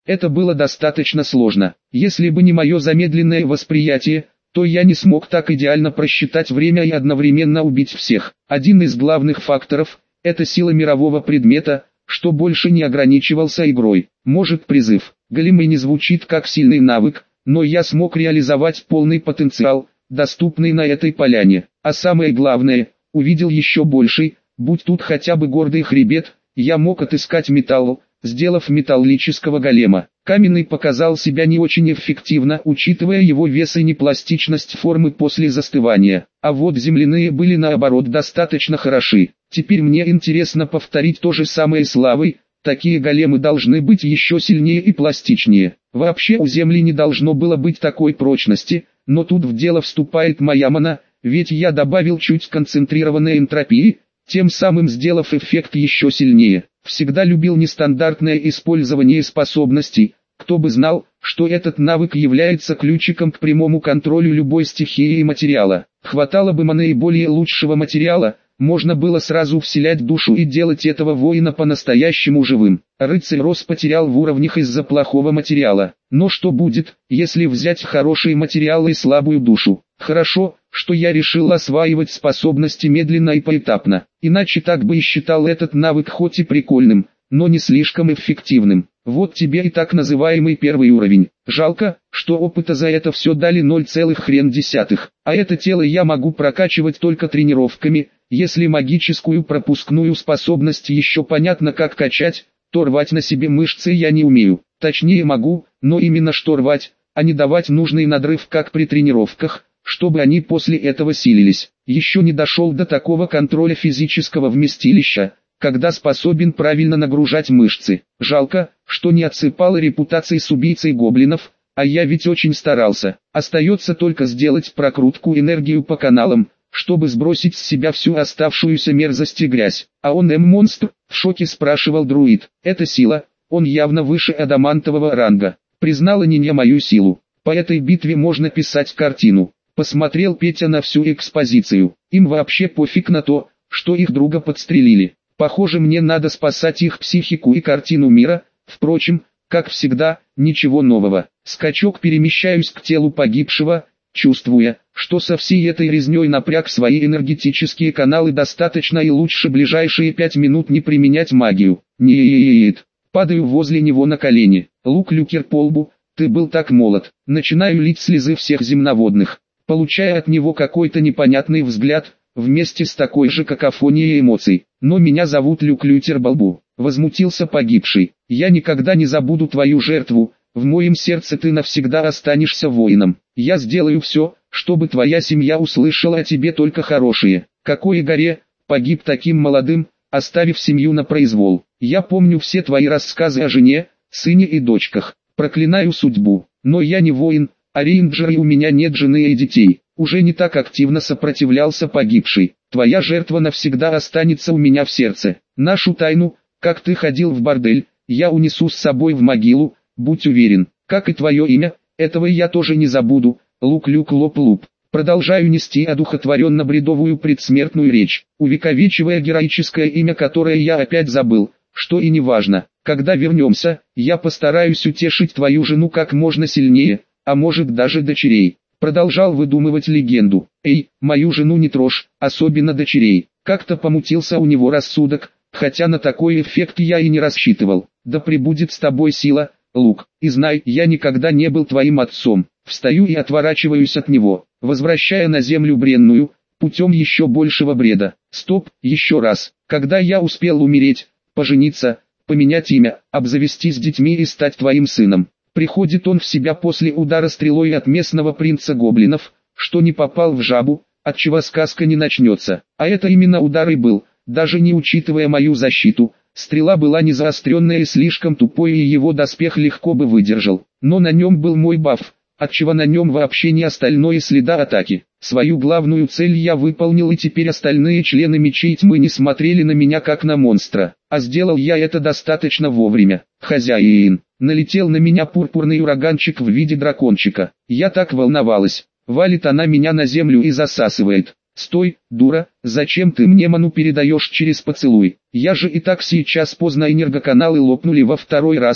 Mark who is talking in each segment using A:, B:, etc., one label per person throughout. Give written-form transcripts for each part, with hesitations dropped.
A: Это было достаточно сложно. Если бы не мое замедленное восприятие, то я не смог так идеально просчитать время и одновременно убить всех. Один из главных факторов – это сила мирового предмета, что больше не ограничивался игрой. Может, призыв голема не звучит как сильный навык, но я смог реализовать полный потенциал, доступный на этой поляне. А самое главное, увидел еще больший, будь тут хотя бы гордый хребет, я мог отыскать металл, сделав металлического голема. Каменный показал себя не очень эффективно, учитывая его вес и непластичность формы после застывания. А вот земляные были наоборот достаточно хороши. Теперь мне интересно повторить то же самое с лавой. Такие големы должны быть еще сильнее и пластичнее. Вообще у земли не должно было быть такой прочности, но тут в дело вступает моя мана, ведь я добавил чуть концентрированной энтропии, тем самым сделав эффект еще сильнее. Всегда любил нестандартное использование способностей, кто бы знал, что этот навык является ключиком к прямому контролю любой стихии и материала. Хватало бы маны и более лучшего материала, можно было сразу вселять душу и делать этого воина по-настоящему живым. Рыцарь Рос потерял в уровнях из-за плохого материала. Но что будет, если взять хороший материал и слабую душу? Хорошо, что я решил осваивать способности медленно и поэтапно. Иначе так бы и считал этот навык хоть и прикольным, но не слишком эффективным. Вот тебе и так называемый первый уровень. Жалко, что опыта за это все дали 0,1. А это тело я могу прокачивать только тренировками. Если магическую пропускную способность еще понятно как качать, то рвать на себе мышцы я не умею. Точнее могу, но именно что рвать, а не давать нужный надрыв как при тренировках, чтобы они после этого силились. Еще не дошел до такого контроля физического вместилища, когда способен правильно нагружать мышцы. Жалко, что не отсыпала репутации с убийцей гоблинов, а я ведь очень старался. Остается только сделать прокрутку энергию по каналам, чтобы сбросить с себя всю оставшуюся мерзость и грязь. А он монстр? В шоке спрашивал друид. Это сила, он явно выше адамантового ранга. Признала Ниня мою силу. По этой битве можно писать картину. Посмотрел Петя на всю экспозицию. Им вообще пофиг на то, что их друга подстрелили. Похоже, мне надо спасать их психику и картину мира. Впрочем, как всегда, ничего нового. Скачок, перемещаюсь к телу погибшего, чувствуя, что со всей этой резней напряг свои энергетические каналы достаточно и лучше ближайшие 5 минут не применять магию. Нет. Падаю возле него на колени. Лук-люкер по лбу, ты был так молод. Начинаю лить слезы всех земноводных, получая от него какой-то непонятный взгляд, вместе с такой же какофонией эмоций. Но меня зовут Люк-лютер Балбу. Возмутился погибший. Я никогда не забуду твою жертву. В моем сердце ты навсегда останешься воином. Я сделаю все, чтобы твоя семья услышала о тебе только хорошее. Какой горе, погиб таким молодым, оставив семью на произвол. Я помню все твои рассказы о жене, сыне и дочках. Проклинаю судьбу. Но я не воин, а рейнджер, и у меня нет жены и детей. Уже не так активно сопротивлялся погибший. Твоя жертва навсегда останется у меня в сердце. Нашу тайну, как ты ходил в бордель, я унесу с собой в могилу. Будь уверен, как и твое имя, этого я тоже не забуду. Лук-люк-лоп-луп. Продолжаю нести одухотворенно-бредовую предсмертную речь, увековечивая героическое имя, которое я опять забыл, что и не важно. Когда вернемся, я постараюсь утешить твою жену как можно сильнее, а может даже дочерей. Продолжал выдумывать легенду. Эй, мою жену не трожь, особенно дочерей. Как-то помутился у него рассудок, хотя на такой эффект я и не рассчитывал. Да пребудет с тобой сила, Лук, и знай, я никогда не был твоим отцом. Встаю и отворачиваюсь от него, возвращая на землю бренную, путем еще большего бреда. Стоп, еще раз. Когда я успел умереть, пожениться, поменять имя, обзавестись детьми и стать твоим сыном? Приходит он в себя после удара стрелой от местного принца гоблинов, что не попал в жабу, отчего сказка не начнется. А это именно удар и был, даже не учитывая мою защиту. Стрела была не заостренная и слишком тупой, и его доспех легко бы выдержал. Но на нем был мой баф, отчего на нем вообще не остальное следа атаки. Свою главную цель я выполнил, и теперь остальные члены мечей тьмы не смотрели на меня как на монстра. А сделал я это достаточно вовремя. Хозяин. Налетел на меня пурпурный ураганчик в виде дракончика. Я так волновалась. Валит она меня на землю и засасывает. «Стой, дура, зачем ты мне ману передаешь через поцелуй? Я же и так сейчас поздно, энергоканалы лопнули во второй раз.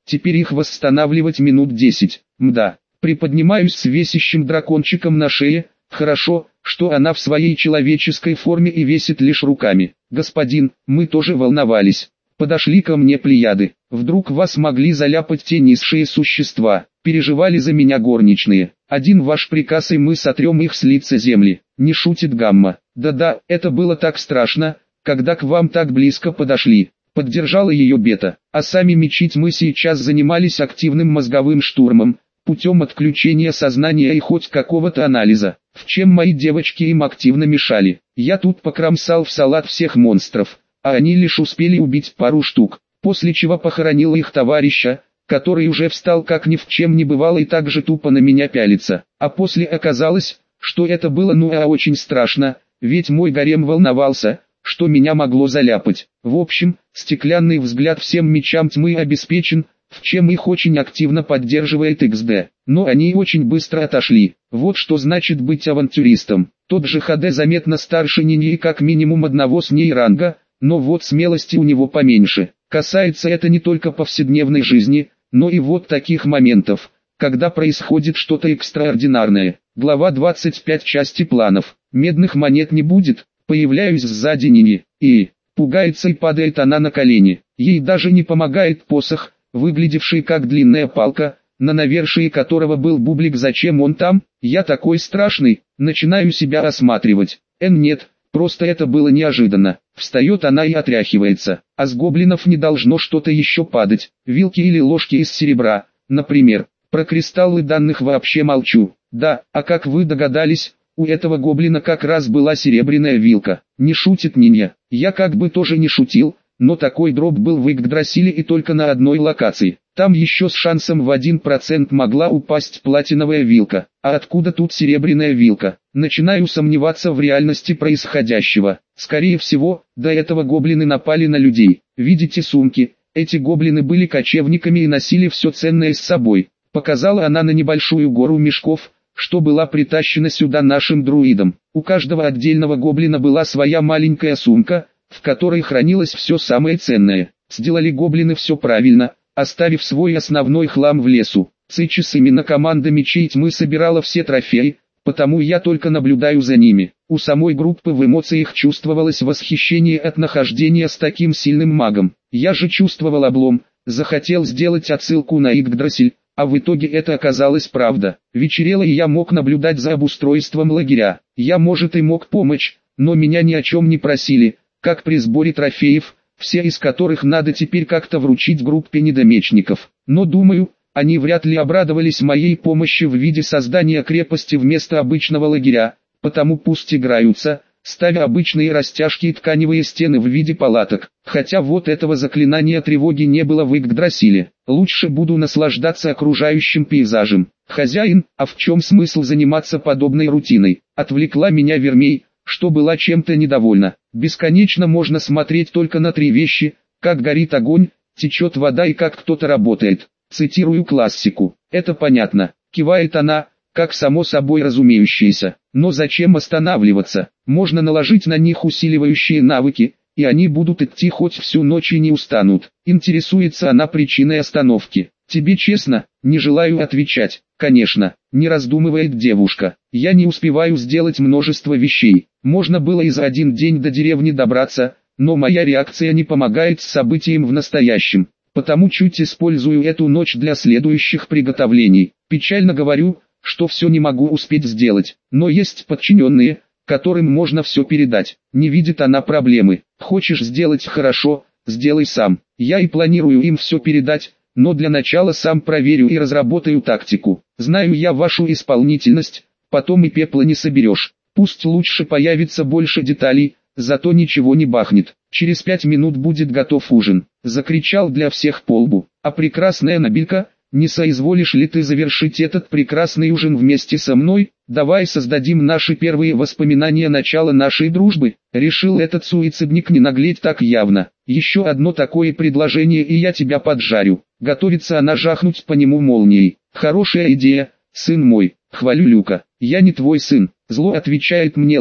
A: теперь их восстанавливать минут 10. Мда. Приподнимаюсь с весящим дракончиком на шее, хорошо, что она в своей человеческой форме и весит лишь руками. Господин, мы тоже волновались. Подошли ко мне плеяды. Вдруг вас могли заляпать те низшие существа. Переживали за меня горничные. Один ваш приказ и мы сотрем их с лица земли. Не шутит Гамма. Да-да, это было так страшно, когда к вам так близко подошли. Поддержала ее Бета. А сами мечить мы сейчас занимались активным мозговым штурмом, путем отключения сознания и хоть какого-то анализа, в чем мои девочки им активно мешали. Я тут покромсал в салат всех монстров, а они лишь успели убить пару штук, после чего похоронил их товарища, который уже встал как ни в чем не бывало и так же тупо на меня пялится. А после оказалось, что это было очень страшно, ведь мой гарем волновался, что меня могло заляпать. В общем, стеклянный взгляд всем мечам тьмы обеспечен, в чем их очень активно поддерживает XD. Но они очень быстро отошли. Вот что значит быть авантюристом. Тот же ХД заметно старше Нини и как минимум одного с ней ранга, но вот смелости у него поменьше. Касается это не только повседневной жизни, но и вот таких моментов, когда происходит что-то экстраординарное. Глава 25 части планов. Медных монет не будет. Появляюсь сзади Нини, и пугается и падает она на колени. Ей даже не помогает посох, выглядевший как длинная палка, на навершии которого был бублик. Зачем он там? Я такой страшный, начинаю себя осматривать. Нет, просто это было неожиданно. Встает она и отряхивается, а с гоблинов не должно что-то еще падать, вилки или ложки из серебра, например. Про кристаллы данных вообще молчу. Да, а как вы догадались, у этого гоблина как раз была серебряная вилка. Не шутит Нинья. Я как бы тоже не шутил, но такой дроп был в Игдрасиле и только на одной локации. Там еще с шансом в 1% могла упасть платиновая вилка. А откуда тут серебряная вилка? Начинаю сомневаться в реальности происходящего. Скорее всего, до этого гоблины напали на людей. Видите сумки? Эти гоблины были кочевниками и носили все ценное с собой. Показала она на небольшую гору мешков, что была притащена сюда нашим друидом. У каждого отдельного гоблина была своя маленькая сумка, в которой хранилось все самое ценное. Сделали гоблины все правильно, оставив свой основной хлам в лесу. Сейчас именно команда мечей тьмы собирала все трофеи, потому я только наблюдаю за ними. У самой группы в эмоциях чувствовалось восхищение от нахождения с таким сильным магом. Я же чувствовал облом, захотел сделать отсылку на Игдрасиль, а в итоге это оказалось правда. Вечерело и я мог наблюдать за обустройством лагеря. Я может и мог помочь, но меня ни о чем не просили, как при сборе трофеев, все из которых надо теперь как-то вручить группе недомечников. Но думаю, они вряд ли обрадовались моей помощи в виде создания крепости вместо обычного лагеря, потому пусть играются, ставя обычные растяжки и тканевые стены в виде палаток. Хотя вот этого заклинания тревоги не было в Игдрасиле. Лучше буду наслаждаться окружающим пейзажем. Хозяин, а в чем смысл заниматься подобной рутиной? Отвлекла меня Вермей, что была чем-то недовольна. Бесконечно можно смотреть только на три вещи: как горит огонь, течет вода и как кто-то работает. Цитирую классику. Это понятно, кивает она, как само собой разумеющееся. Но зачем останавливаться? Можно наложить на них усиливающие навыки, и они будут идти хоть всю ночь и не устанут. Интересуется она причиной остановки. Тебе честно, не желаю отвечать. Конечно, не раздумывает девушка. Я не успеваю сделать множество вещей. Можно было и за один день до деревни добраться, но моя реакция не помогает с событием в настоящем. Потому чуть использую эту ночь для следующих приготовлений. Печально говорю, что все не могу успеть сделать, но есть подчиненные, которым можно все передать. Не видит она проблемы. Хочешь сделать хорошо, сделай сам. Я и планирую им все передать, но для начала сам проверю и разработаю тактику. Знаю я вашу исполнительность, потом и пепла не соберешь. Пусть лучше появится больше деталей, зато ничего не бахнет. Через 5 минут будет готов ужин. Закричал для всех по лбу. А прекрасная Набилька, не соизволишь ли ты завершить этот прекрасный ужин вместе со мной? Давай создадим наши первые воспоминания начала нашей дружбы. Решил этот суицидник не наглеть так явно. Еще одно такое предложение и я тебя поджарю. Готовится она жахнуть по нему молнией. Хорошая идея, сын мой. Хвалю Люка. Я не твой сын. Зло отвечает мне Лук,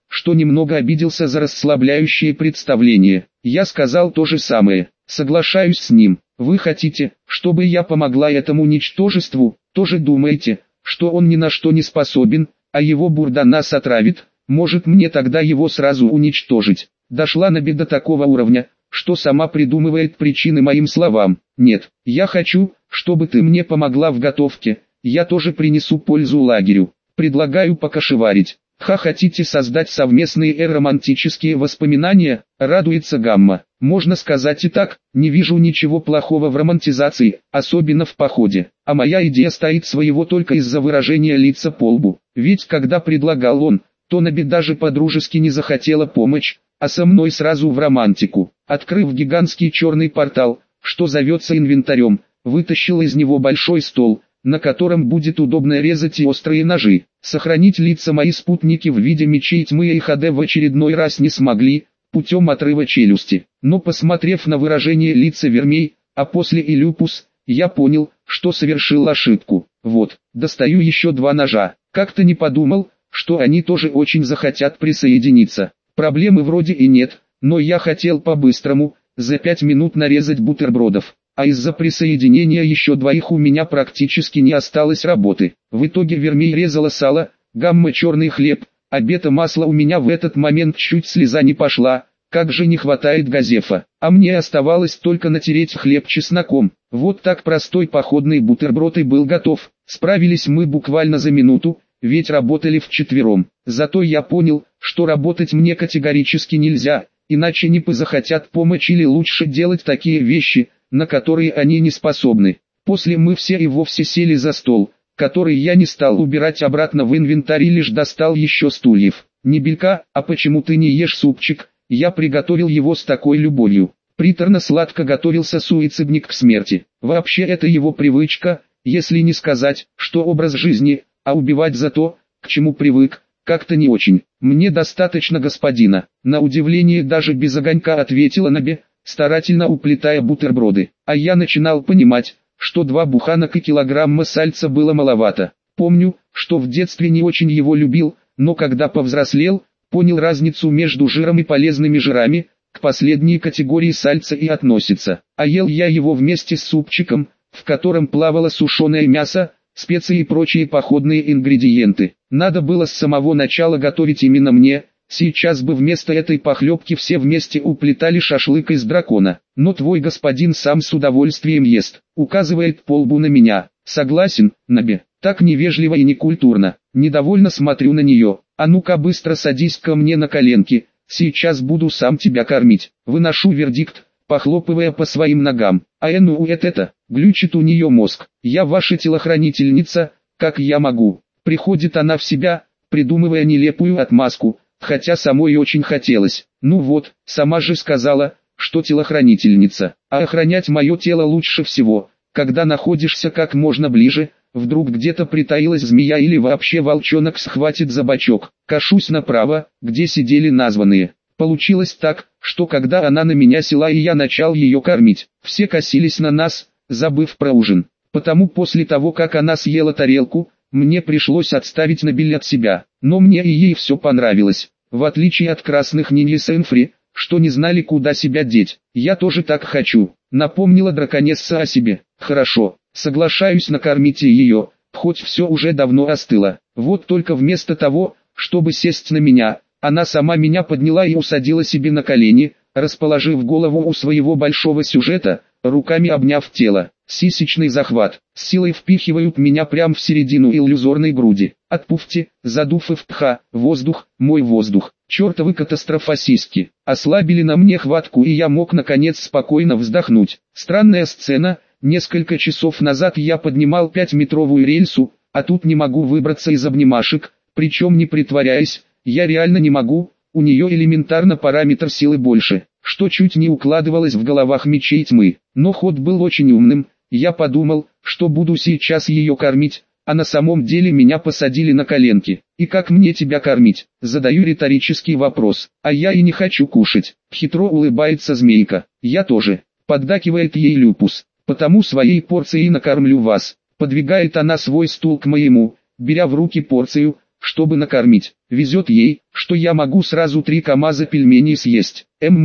A: что немного обиделся за расслабляющее представление. Я сказал то же самое, соглашаюсь с ним. Вы хотите, чтобы я помогла этому ничтожеству, тоже думаете, что он ни на что не способен, а его бурда нас отравит, может мне тогда его сразу уничтожить. Дошла Наби до такого уровня, что сама придумывает причины моим словам. Нет, я хочу, чтобы ты мне помогла в готовке, я тоже принесу пользу лагерю. Предлагаю покашеварить. Хотите создать совместные романтические воспоминания? Радуется Гамма. Можно сказать и так, не вижу ничего плохого в романтизации, особенно в походе. А моя идея стоит своего только из-за выражения лица по лбу. Ведь когда предлагал он, то Наби даже по-дружески не захотела помочь, а со мной сразу в романтику. Открыв гигантский черный портал, что зовется инвентарем, вытащил из него большой стол, на котором будет удобно резать и острые ножи. Сохранить лица мои спутники в виде мечей тьмы и ХД в очередной раз не смогли, путем отрыва челюсти. Но посмотрев на выражение лица Вермей, а после и Люпус, я понял, что совершил ошибку. Вот, достаю еще 2 ножа. Как-то не подумал, что они тоже очень захотят присоединиться. Проблемы вроде и нет, но я хотел по-быстрому, за 5 минут нарезать бутербродов. А из-за присоединения еще 2 у меня практически не осталось работы. В итоге Вермей резала сало, Гамма черный хлеб, а Бета масло. У меня в этот момент чуть слеза не пошла, как же не хватает газефа. А мне оставалось только натереть хлеб чесноком. Вот так простой походный бутерброд и был готов. Справились мы буквально за минуту, ведь работали вчетвером. Зато я понял, что работать мне категорически нельзя, иначе не захотят помочь или лучше делать такие вещи, на которые они не способны. После мы все и вовсе сели за стол, который я не стал убирать обратно в инвентарь и лишь достал еще стульев. «Небелька, а почему ты не ешь супчик? Я приготовил его с такой любовью». Приторно-сладко готовился суицидник к смерти. Вообще это его привычка, если не сказать, что образ жизни, а убивать за то, к чему привык, как-то не очень. «Мне достаточно, господина». На удивление даже без огонька ответила Наби, старательно уплетая бутерброды. А я начинал понимать, что 2 буханок и килограмма сальца было маловато. Помню, что в детстве не очень его любил, но когда повзрослел, понял разницу между жиром и полезными жирами, к последней категории сальца и относится. А ел я его вместе с супчиком, в котором плавало сушеное мясо, специи и прочие походные ингредиенты. Надо было с самого начала готовить именно мне. Сейчас бы вместо этой похлебки все вместе уплетали шашлык из дракона. Но твой господин сам с удовольствием ест, указывает по лбу на меня. Согласен, Наби, так невежливо и некультурно. Недовольно смотрю на нее. А ну-ка быстро садись ко мне на коленки, сейчас буду сам тебя кормить. Выношу вердикт, похлопывая по своим ногам. А это, глючит у нее мозг. Я ваша телохранительница, как я могу? Приходит она в себя, придумывая нелепую отмазку. Хотя самой очень хотелось. Ну вот, сама же сказала, что телохранительница. А охранять мое тело лучше всего, когда находишься как можно ближе, вдруг где-то притаилась змея или вообще волчонок схватит за бочок. Кашусь направо, где сидели названные. Получилось так, что когда она на меня села и я начал ее кормить, все косились на нас, забыв про ужин. Потому после того как она съела тарелку, мне пришлось отставить Набиль от себя, но мне и ей все понравилось. В отличие от красных ниндзя Сенфри, что не знали куда себя деть, я тоже так хочу. Напомнила драконесса о себе. Хорошо, соглашаюсь накормить ее, хоть все уже давно остыло. Вот только вместо того, чтобы сесть на меня, она сама меня подняла и усадила себе на колени, расположив голову у своего большого сюжета, руками обняв тело. Сисечный захват. С силой впихивают меня прямо в середину иллюзорной груди. Отпуфьте, задув ФПХ, воздух, мой воздух. Чертовы катастрофасиски. Ослабили на мне хватку и я мог наконец спокойно вздохнуть. Странная сцена. Несколько часов назад я поднимал 5-метровую рельсу, а тут не могу выбраться из обнимашек, причем не притворяясь, я реально не могу, у нее элементарно параметр силы больше, что чуть не укладывалось в головах мечей тьмы. Но ход был очень умным. Я подумал, что буду сейчас ее кормить, а на самом деле меня посадили на коленки. И как мне тебя кормить? Задаю риторический вопрос. А я и не хочу кушать. Хитро улыбается змейка. Я тоже. Поддакивает ей Люпус. Потому своей порцией накормлю вас. Подвигает она свой стул к моему, беря в руки порцию, чтобы накормить. Везет ей, что я могу сразу 3 КАМАЗа пельменей съесть.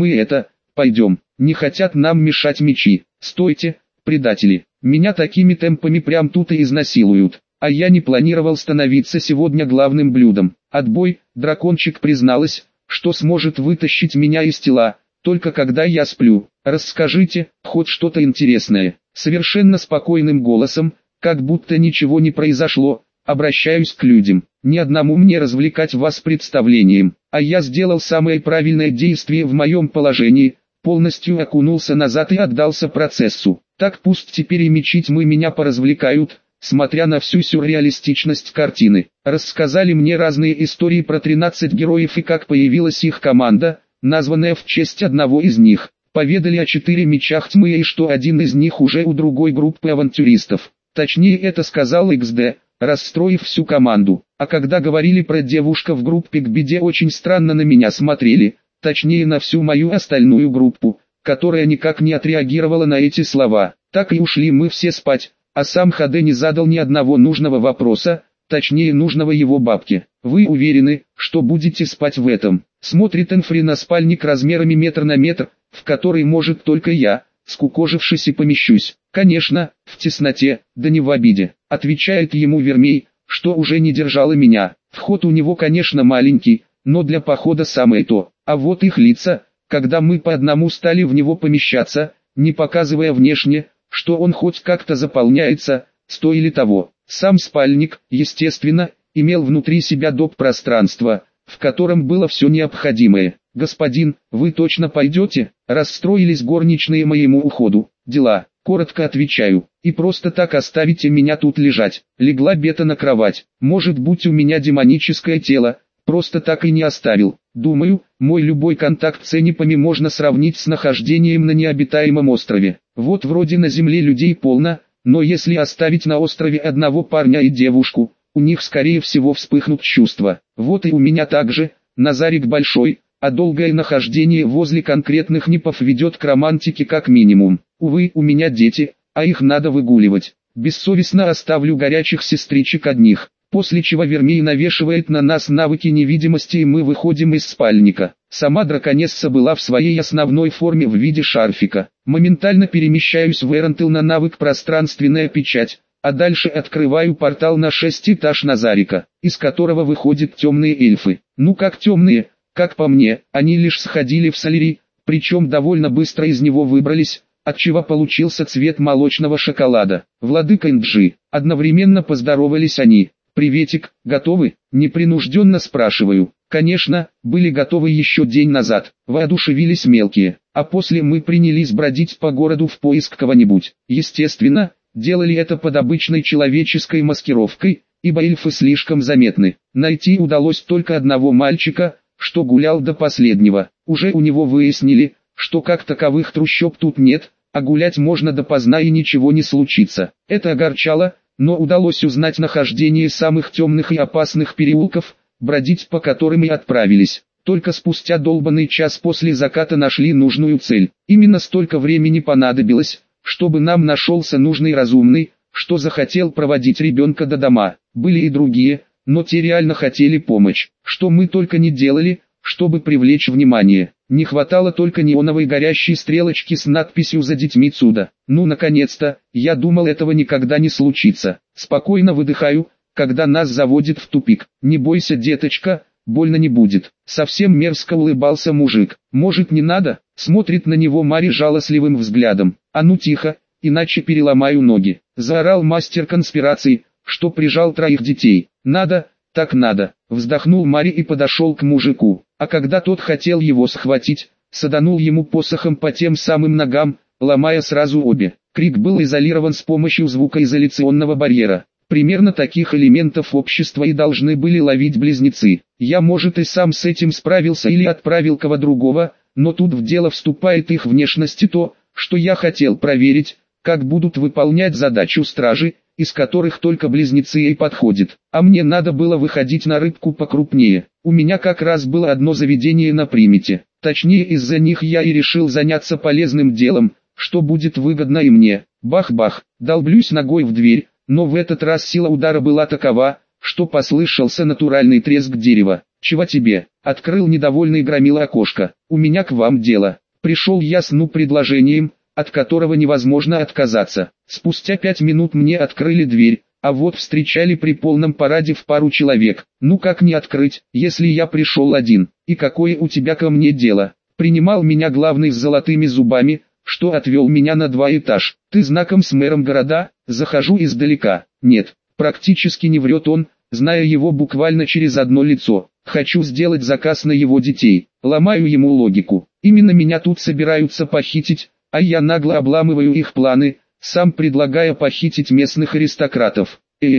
A: Пойдем. Не хотят нам мешать мечи. Стойте, предатели. Меня такими темпами прям тут и изнасилуют. А я не планировал становиться сегодня главным блюдом. Отбой. Дракончик призналась, что сможет вытащить меня из тела, только когда я сплю. Расскажите, хоть что-то интересное. Совершенно спокойным голосом, как будто ничего не произошло, обращаюсь к людям. Ни одному мне развлекать вас представлением, а я сделал самое правильное действие в моем положении, полностью окунулся назад и отдался процессу. Так пусть теперь и мечи тьмы меня поразвлекают, смотря на всю сюрреалистичность картины. Рассказали мне разные истории про 13 героев и как появилась их команда, названная в честь одного из них. Поведали о 4 мечах тьмы и что один из них уже у другой группы авантюристов. Точнее это сказал XD, расстроив всю команду. А когда говорили про девушку в группе к беде, очень странно на меня смотрели, точнее на всю мою остальную группу, которая никак не отреагировала на эти слова. Так и ушли мы все спать, а сам ХД не задал ни одного нужного вопроса, точнее нужного его бабке. Вы уверены, что будете спать в этом? Смотрит Энфри на спальник размерами метр на метр, в который может только я, скукожившись и помещусь. Конечно, в тесноте, да не в обиде, отвечает ему Вермей, что уже не держало меня. Вход у него конечно маленький, но для похода самое то. А вот их лица, когда мы по одному стали в него помещаться, не показывая внешне, что он хоть как-то заполняется, стоили того. Сам спальник, естественно, имел внутри себя доп. Пространство, в котором было все необходимое. «Господин, вы точно пойдете?» Расстроились горничные моему уходу. «Дела», коротко отвечаю. «И просто так оставите меня тут лежать?» Легла Бета на кровать. «Может быть у меня демоническое тело, просто так и не оставил. Думаю, мой любой контакт с энипами можно сравнить с нахождением на необитаемом острове. Вот вроде на земле людей полно, но если оставить на острове одного парня и девушку, у них скорее всего вспыхнут чувства. Вот и у меня так же, Назарик большой, а долгое нахождение возле конкретных нипов ведет к романтике как минимум. Увы, у меня дети, а их надо выгуливать. Бессовестно оставлю горячих сестричек одних». После чего Вермей навешивает на нас навыки невидимости и мы выходим из спальника. Сама драконесса была в своей основной форме в виде шарфика. Моментально перемещаюсь в Эрентел на навык пространственная печать, а дальше открываю портал на 6 этаж Назарика, из которого выходят темные эльфы. Ну как темные, как по мне, они лишь сходили в Солери, причем довольно быстро из него выбрались, отчего получился цвет молочного шоколада. «Владыка Нджи», одновременно поздоровались они. «Приветик, готовы?» – непринужденно спрашиваю. Конечно, были готовы еще день назад, воодушевились мелкие, а после мы принялись бродить по городу в поиск кого-нибудь. Естественно, делали это под обычной человеческой маскировкой, ибо эльфы слишком заметны. Найти удалось только одного мальчика, что гулял до последнего. Уже у него выяснили, что как таковых трущоб тут нет, а гулять можно допоздна и ничего не случится. Это огорчало, но удалось узнать нахождение самых темных и опасных переулков, бродить по которым и отправились. Только спустя долбанный час после заката нашли нужную цель. Именно столько времени понадобилось, чтобы нам нашелся нужный разумный, что захотел проводить ребенка до дома. Были и другие, но те реально хотели помочь. Что мы только не делали, чтобы привлечь внимание. Не хватало только неоновой горящей стрелочки с надписью «За детьми Цуда». Ну наконец-то, я думал этого никогда не случится. Спокойно выдыхаю, когда нас заводит в тупик. «Не бойся, деточка, больно не будет». Совсем мерзко улыбался мужик. «Может не надо?» Смотрит на него Мари жалостливым взглядом. «А ну тихо, иначе переломаю ноги». Заорал мастер конспираций, что прижал 3 детей. «Надо, так надо». Вздохнул Мари и подошел к мужику. А когда тот хотел его схватить, саданул ему посохом по тем самым ногам, ломая сразу обе. Крик был изолирован с помощью звукоизоляционного барьера. Примерно таких элементов общества и должны были ловить близнецы. Я, может, и сам с этим справился или отправил кого другого, но тут в дело вступает их внешность и то, что я хотел проверить, как будут выполнять задачу стражи, из которых только близнецы и подходят. А мне надо было выходить на рыбку покрупнее. У меня как раз было одно заведение на примете. Точнее, из-за них я и решил заняться полезным делом, что будет выгодно и мне. Бах-бах, долблюсь ногой в дверь, но в этот раз сила удара была такова, что послышался натуральный треск дерева. «Чего тебе?» — открыл недовольный громила окошко. «У меня к вам дело». Пришел я с предложением, от которого невозможно отказаться. Спустя 5 минут мне открыли дверь, а вот встречали при полном параде в пару человек. Ну как не открыть, если я пришел один? И какое у тебя ко мне дело? Принимал меня главный с золотыми зубами, что отвел меня на 2 этаж. Ты знаком с мэром города? Захожу издалека. Нет, практически не врет он, зная его буквально через одно лицо. Хочу сделать заказ на его детей. Ломаю ему логику. Именно меня тут собираются похитить, а я нагло обламываю их планы, сам предлагая похитить местных аристократов.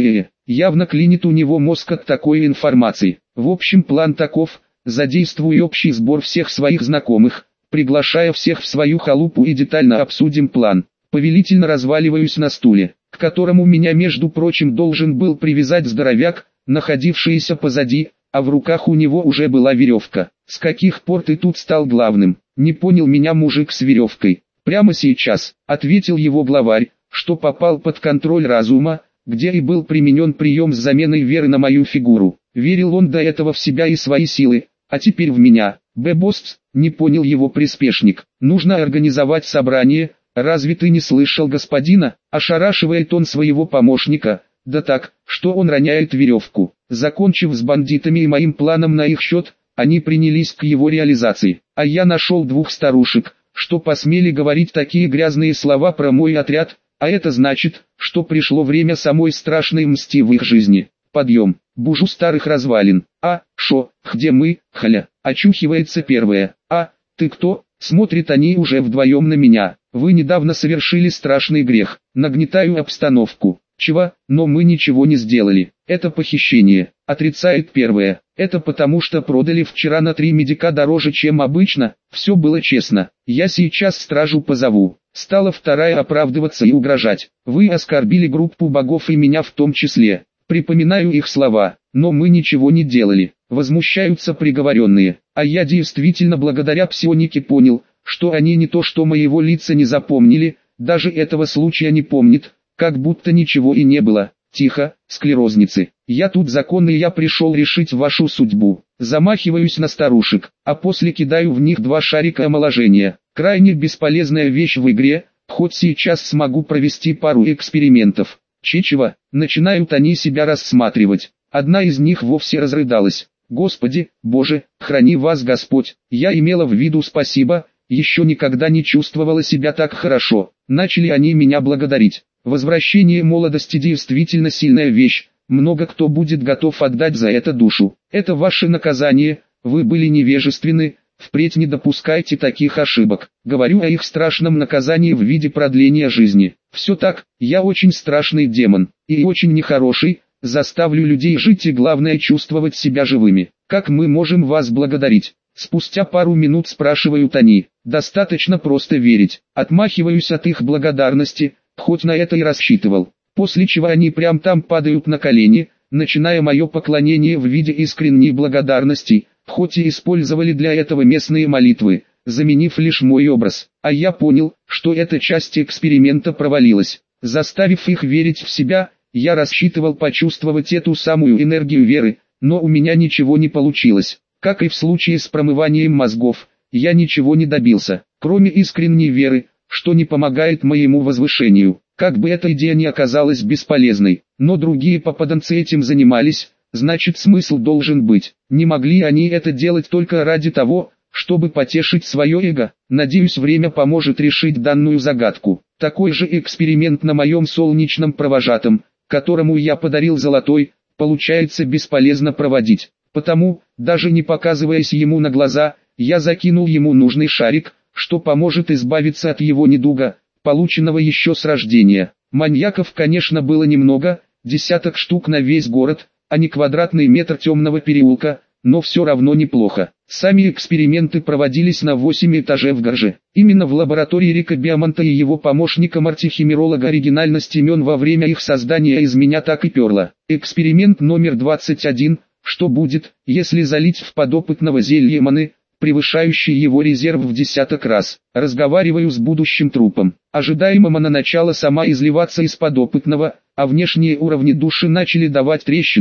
A: Явно клинит у него мозг от такой информации. В общем, план таков: задействую общий сбор всех своих знакомых, приглашая всех в свою халупу и детально обсудим план. Повелительно разваливаюсь на стуле, к которому меня между прочим должен был привязать здоровяк, находившийся позади, а в руках у него уже была веревка. «С каких пор ты тут стал главным?» — не понял меня мужик с веревкой. «Прямо сейчас», — ответил его главарь, что попал под контроль разума, где и был применен прием с заменой веры на мою фигуру. Верил он до этого в себя и свои силы, а теперь в меня. «Босс», — не понял его приспешник, — «нужно организовать собрание, разве ты не слышал господина?» Ошарашивает он своего помощника, да так, что он роняет веревку. Закончив с бандитами и моим планом на их счет, они принялись к его реализации, а я нашел 2 старушек, что посмели говорить такие грязные слова про мой отряд, а это значит, что пришло время самой страшной мсти в их жизни. Подъем, бужу старых развалин. «А, шо, где мы, хля?» Очухивается первая. «А, ты кто?» Смотрят они уже вдвоем на меня. «Вы недавно совершили страшный грех». Нагнетаю обстановку. «Чего? Но мы ничего не сделали. Это похищение», — отрицает первая. «Это потому что продали вчера на 3 медика дороже, чем обычно. Все было честно. Я сейчас стражу позову». Стала вторая оправдываться и угрожать. «Вы оскорбили группу богов и меня в том числе». Припоминаю их слова. «Но мы ничего не делали». Возмущаются приговоренные. А я действительно благодаря псионике понял, что они не то что моего лица не запомнили, даже этого случая не помнят, как будто ничего и не было. «Тихо, склерозницы. Я тут законный, я пришел решить вашу судьбу». Замахиваюсь на старушек, а после кидаю в них 2 шарика омоложения. Крайне бесполезная вещь в игре, хоть сейчас смогу провести пару экспериментов. Чичева, начинают они себя рассматривать. Одна из них вовсе разрыдалась. «Господи, Боже, храни вас Господь, я имела в виду спасибо, еще никогда не чувствовала себя так хорошо». Начали они меня благодарить. Возвращение молодости действительно сильная вещь, много кто будет готов отдать за это душу. Это ваше наказание, вы были невежественны, впредь не допускайте таких ошибок. Говорю о их страшном наказании в виде продления жизни. Все так, я очень страшный демон, и очень нехороший, заставлю людей жить и главное чувствовать себя живыми. Как мы можем вас благодарить? Спустя пару минут спрашивают они. Достаточно просто верить. Отмахиваюсь от их благодарности, хоть на это и рассчитывал. После чего они прям там падают на колени, начиная мое поклонение в виде искренней благодарности, хоть и использовали для этого местные молитвы, заменив лишь мой образ. А я понял, что эта часть эксперимента провалилась. Заставив их верить в себя, я рассчитывал почувствовать эту самую энергию веры, но у меня ничего не получилось. Как и в случае с промыванием мозгов, я ничего не добился, кроме искренней веры, что не помогает моему возвышению. Как бы эта идея ни оказалась бесполезной, но другие попаданцы этим занимались, значит смысл должен быть. Не могли они это делать только ради того, чтобы потешить свое эго. Надеюсь, время поможет решить данную загадку. Такой же эксперимент на моем солнечном провожатом, которому я подарил золотой, получается бесполезно проводить. Потому, даже не показываясь ему на глаза, я закинул ему нужный шарик, что поможет избавиться от его недуга, полученного еще с рождения. Маньяков, конечно, было немного, 10 штук на весь город, а не квадратный метр темного переулка, но все равно неплохо. Сами эксперименты проводились на 8 этажей в гараже. Именно в лаборатории Рика Биомонта и его помощника-мартихимеролога оригинальность имен во время их создания из меня так и перла. Эксперимент номер 21. Что будет, если залить в подопытного зелье маны, превышающий его резерв в 10 раз? Разговариваю с будущим трупом. Ожидаемо мана начала сама изливаться из подопытного, а внешние уровни души начали давать трещины,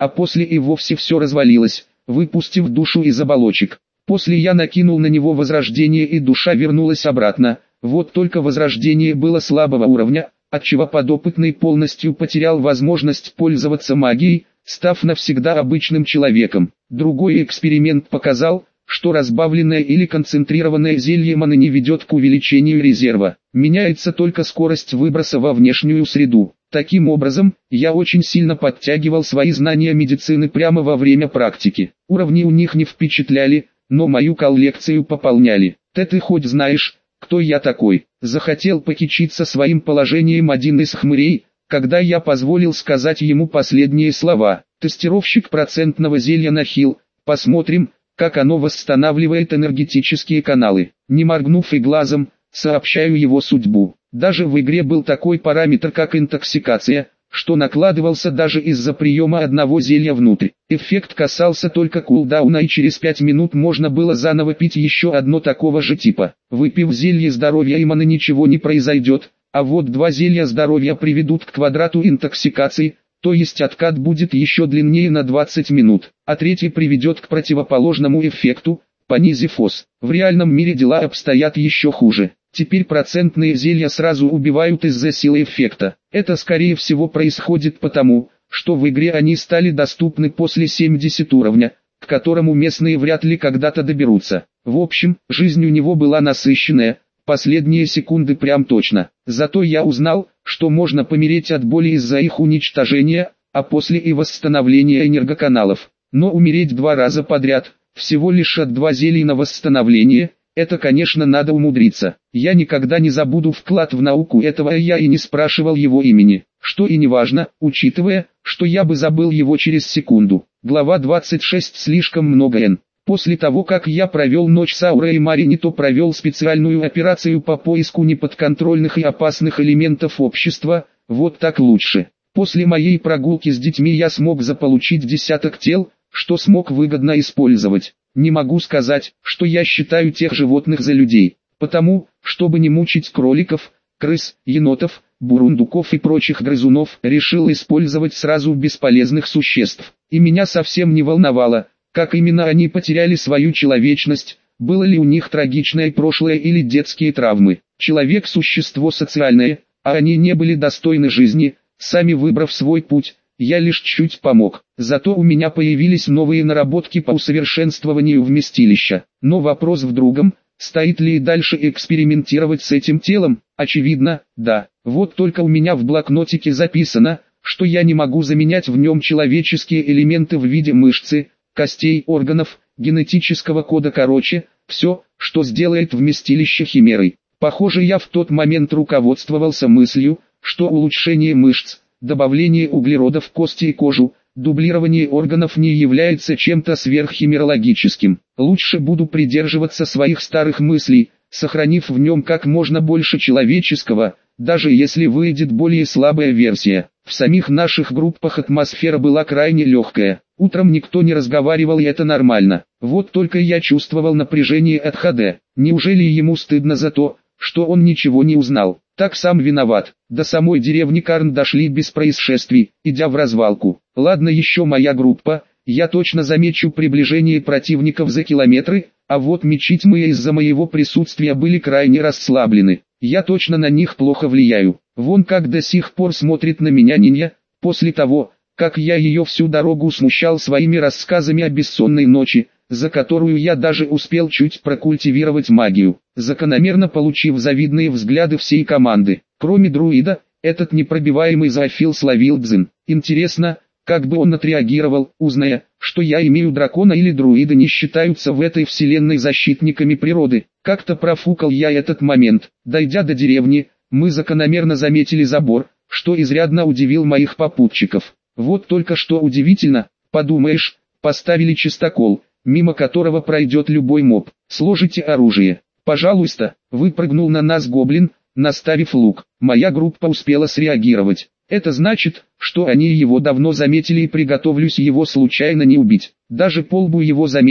A: а после и вовсе все развалилось, выпустив душу из оболочек. После я накинул на него возрождение, и душа вернулась обратно. Вот только возрождение было слабого уровня, отчего подопытный полностью потерял возможность пользоваться магией, став навсегда обычным человеком. Другой эксперимент показал, что разбавленное или концентрированное зелье маны не ведет к увеличению резерва. Меняется только скорость выброса во внешнюю среду. Таким образом, я очень сильно подтягивал свои знания медицины прямо во время практики. Уровни у них не впечатляли, но мою коллекцию пополняли. Ты хоть знаешь, кто я такой? Захотел покичиться своим положением один из хмырей, когда я позволил сказать ему последние слова. Тестировщик процентного зелья Нахил, посмотрим, как оно восстанавливает энергетические каналы. Не моргнув и глазом, сообщаю его судьбу. Даже в игре был такой параметр, как интоксикация, что накладывался даже из-за приема одного зелья внутрь. Эффект касался только кулдауна, и через 5 минут можно было заново пить еще одно такого же типа. Выпив зелье здоровья и маны, ничего не произойдет, а вот 2 зелья здоровья приведут к квадрату интоксикации, то есть откат будет еще длиннее на 20 минут, а 3 приведет к противоположному эффекту, понизив ОС. В реальном мире дела обстоят еще хуже. Теперь процентные зелья сразу убивают из-за силы эффекта. Это скорее всего происходит потому, что в игре они стали доступны после 70 уровня, к которому местные вряд ли когда-то доберутся. В общем, жизнь у него была насыщенная, последние секунды прям точно. Зато я узнал, что можно помереть от боли из-за их уничтожения, а после и восстановления энергоканалов. Но умереть 2 раза подряд, всего лишь от 2 зелий на восстановление, это, конечно, надо умудриться. Я никогда не забуду вклад в науку этого, я и не спрашивал его имени, что и не важно, учитывая, что я бы забыл его через секунду. Глава 26. Слишком много Н. После того, как я провел ночь с Аурой и Марини, то провел специальную операцию по поиску неподконтрольных и опасных элементов общества, вот так лучше. После моей прогулки с детьми я смог заполучить десяток тел, что смог выгодно использовать. Не могу сказать, что я считаю тех животных за людей, потому, чтобы не мучить кроликов, крыс, енотов, бурундуков и прочих грызунов, решил использовать сразу бесполезных существ. И меня совсем не волновало, как именно они потеряли свою человечность, было ли у них трагичное прошлое или детские травмы. Человек – существо социальное, а они не были достойны жизни, сами выбрав свой путь. Я лишь чуть помог, зато у меня появились новые наработки по усовершенствованию вместилища. Но вопрос в другом, стоит ли и дальше экспериментировать с этим телом? Очевидно, да. Вот только у меня в блокнотике записано, что я не могу заменять в нем человеческие элементы в виде мышцы, костей, органов, генетического кода, короче, все, что сделает вместилище химерой. Похоже, я в тот момент руководствовался мыслью, что улучшение мышц, добавление углерода в кости и кожу, дублирование органов не является чем-то сверххимерологическим. Лучше буду придерживаться своих старых мыслей, сохранив в нем как можно больше человеческого, даже если выйдет более слабая версия. В самих наших группах атмосфера была крайне легкая. Утром никто не разговаривал, и это нормально. Вот только я чувствовал напряжение от ХД. Неужели ему стыдно за то, что он ничего не узнал? Так сам виноват. До самой деревни Карн дошли без происшествий, идя в развалку. Ладно, еще моя группа, я точно замечу приближение противников за километры, а вот мечи тьмы из-за моего присутствия были крайне расслаблены. Я точно на них плохо влияю. Вон как до сих пор смотрит на меня Нинья, после того, как я ее всю дорогу смущал своими рассказами о бессонной ночи, за которую я даже успел чуть прокультивировать магию, закономерно получив завидные взгляды всей команды. Кроме друида, этот непробиваемый зоофил словил Дзин. Интересно, как бы он отреагировал, узная, что я имею дракона, или друиды не считаются в этой вселенной защитниками природы. Как-то профукал я этот момент. Дойдя до деревни, мы закономерно заметили забор, что изрядно удивил моих попутчиков. Вот только что удивительно, подумаешь, поставили чистокол, мимо которого пройдет любой моб. Сложите оружие. Пожалуйста, выпрыгнул на нас гоблин, наставив лук. Моя группа успела среагировать. Это значит, что они его давно заметили, и приготовлюсь его случайно не убить. Даже по лбу его заметил,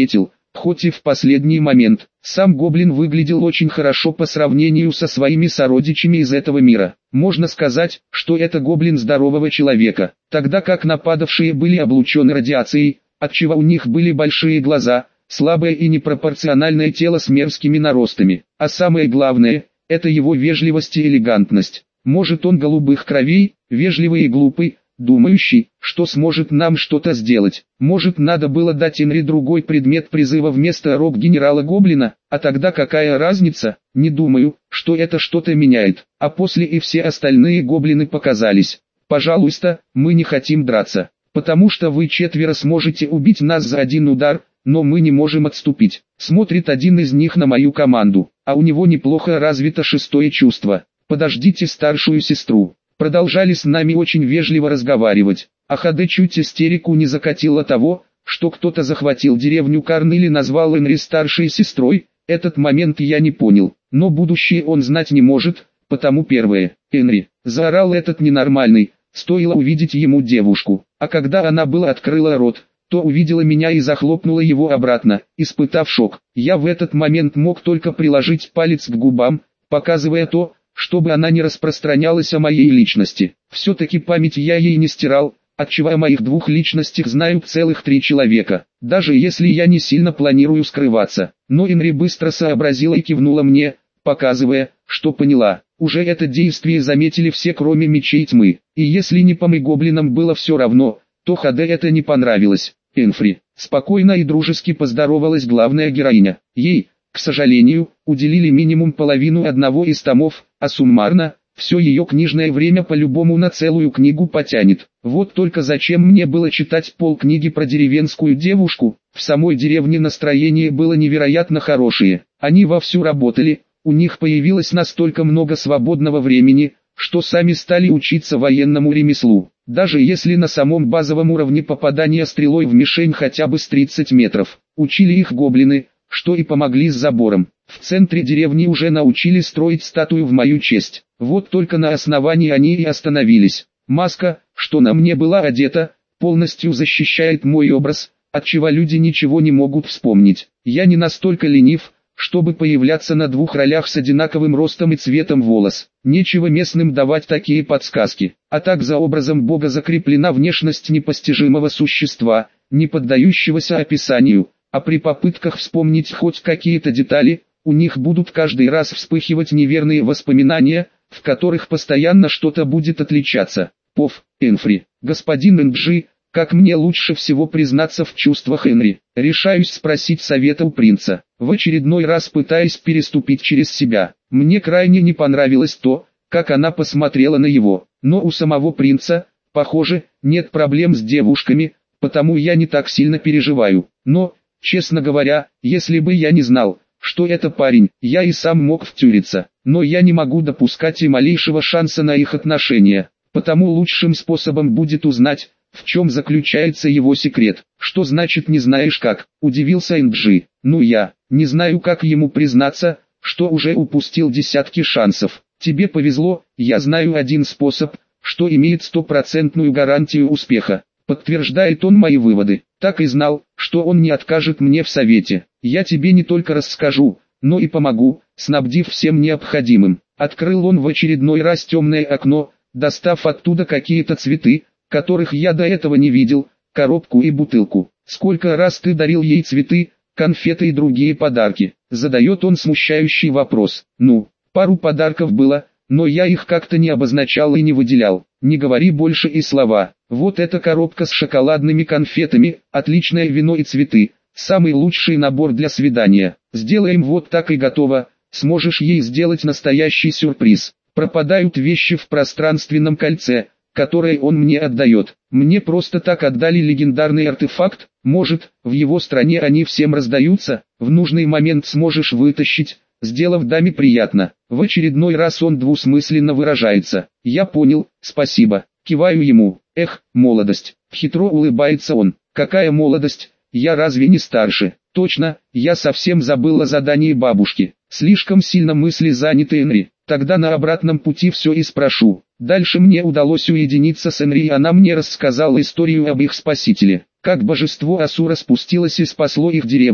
A: хоть и в последний момент. Сам гоблин выглядел очень хорошо по сравнению со своими сородичами из этого мира. Можно сказать, что это гоблин здорового человека, тогда как нападавшие были облучены радиацией, отчего у них были большие глаза, слабое и непропорциональное тело с мерзкими наростами. А самое главное, это его вежливость и элегантность. Может, он голубых кровей, вежливый и глупый, думающий, что сможет нам что-то сделать. Может, надо было дать Энри другой предмет призыва вместо рог генерала Гоблина, а тогда какая разница? Не думаю, что это что-то меняет. А после и все остальные гоблины показались. Пожалуйста, мы не хотим драться, потому что вы четверо сможете убить нас за один удар, но мы не можем отступить. Смотрит один из них на мою команду, а у него неплохо развито шестое чувство. Подождите старшую сестру. Продолжали с нами очень вежливо разговаривать. А ХД чуть истерику не закатило того, что кто-то захватил деревню Карн или назвал Энри старшей сестрой. Этот момент я не понял, но будущее он знать не может, потому первое. Энри, заорал этот ненормальный, стоило увидеть ему девушку, а когда она была открыла рот, то увидела меня и захлопнула его обратно, испытав шок. Я в этот момент мог только приложить палец к губам, показывая то, чтобы она не распространялась о моей личности. Все-таки память я ей не стирал, отчего о моих двух личностях знают целых 3 человека, даже если я не сильно планирую скрываться. Но Энри быстро сообразила и кивнула мне, показывая, что поняла. Уже это действие заметили все, кроме мечей тьмы. И если не по гоблинам было все равно, то ХД это не понравилось. Энфри, спокойно и дружески поздоровалась главная героиня. Ей, к сожалению, уделили минимум половину одного из томов, а суммарно, все ее книжное время по-любому на целую книгу потянет. Вот только зачем мне было читать полкниги про деревенскую девушку? В самой деревне настроение было невероятно хорошее. Они вовсю работали, у них появилось настолько много свободного времени, что сами стали учиться военному ремеслу. Даже если на самом базовом уровне попадания стрелой в мишень хотя бы с 30 метров, учили их гоблины, что и помогли с забором. В центре деревни уже научили строить статую в мою честь. Вот только на основании они и остановились. Маска, что на мне была одета, полностью защищает мой образ, отчего люди ничего не могут вспомнить. Я не настолько ленив, чтобы появляться на 2 ролях с одинаковым ростом и цветом волос. Нечего местным давать такие подсказки. А так за образом Бога закреплена внешность непостижимого существа, не поддающегося описанию. А при попытках вспомнить хоть какие-то детали, у них будут каждый раз вспыхивать неверные воспоминания, в которых постоянно что-то будет отличаться. Пов, Энфри, господин Энджи, как мне лучше всего признаться в чувствах Энри? Решаюсь спросить совета у принца, в очередной раз пытаясь переступить через себя. Мне крайне не понравилось то, как она посмотрела на его, но у самого принца, похоже, нет проблем с девушками, потому я не так сильно переживаю. Но, честно говоря, если бы я не знал, что это парень, я и сам мог втюриться. Но я не могу допускать и малейшего шанса на их отношения, потому лучшим способом будет узнать, в чем заключается его секрет. Что значит не знаешь как? Удивился Энджи. Ну я, не знаю как ему признаться, что уже упустил десятки шансов. Тебе повезло, я знаю один способ, что имеет 100% гарантию успеха. Подтверждает он мои выводы. Так и знал, что он не откажет мне в совете. Я тебе не только расскажу, но и помогу, снабдив всем необходимым. Открыл он в очередной раз темное окно, достав оттуда какие-то цветы, которых я до этого не видел, коробку и бутылку. Сколько раз ты дарил ей цветы, конфеты и другие подарки? Задает он смущающий вопрос. Ну, пару подарков было, но я их как-то не обозначал и не выделял. Не говори больше и слова. Вот эта коробка с шоколадными конфетами, отличное вино и цветы, самый лучший набор для свидания. Сделаем вот так и готово, сможешь ей сделать настоящий сюрприз. Пропадают вещи в пространственном кольце, которое он мне отдает. Мне просто так отдали легендарный артефакт, может, в его стране они всем раздаются, в нужный момент сможешь вытащить, сделав даме приятно. В очередной раз он двусмысленно выражается. Я понял, спасибо, киваю ему. Эх, молодость. Хитро улыбается он. Какая молодость, я разве не старше? Точно, я совсем забыл о задании бабушки. Слишком сильно мысли заняты Энри. Тогда на обратном пути все и спрошу. Дальше мне удалось уединиться с Энри, и она мне рассказала историю об их спасителе. Как божество Асура спустилось и спасло их деревню,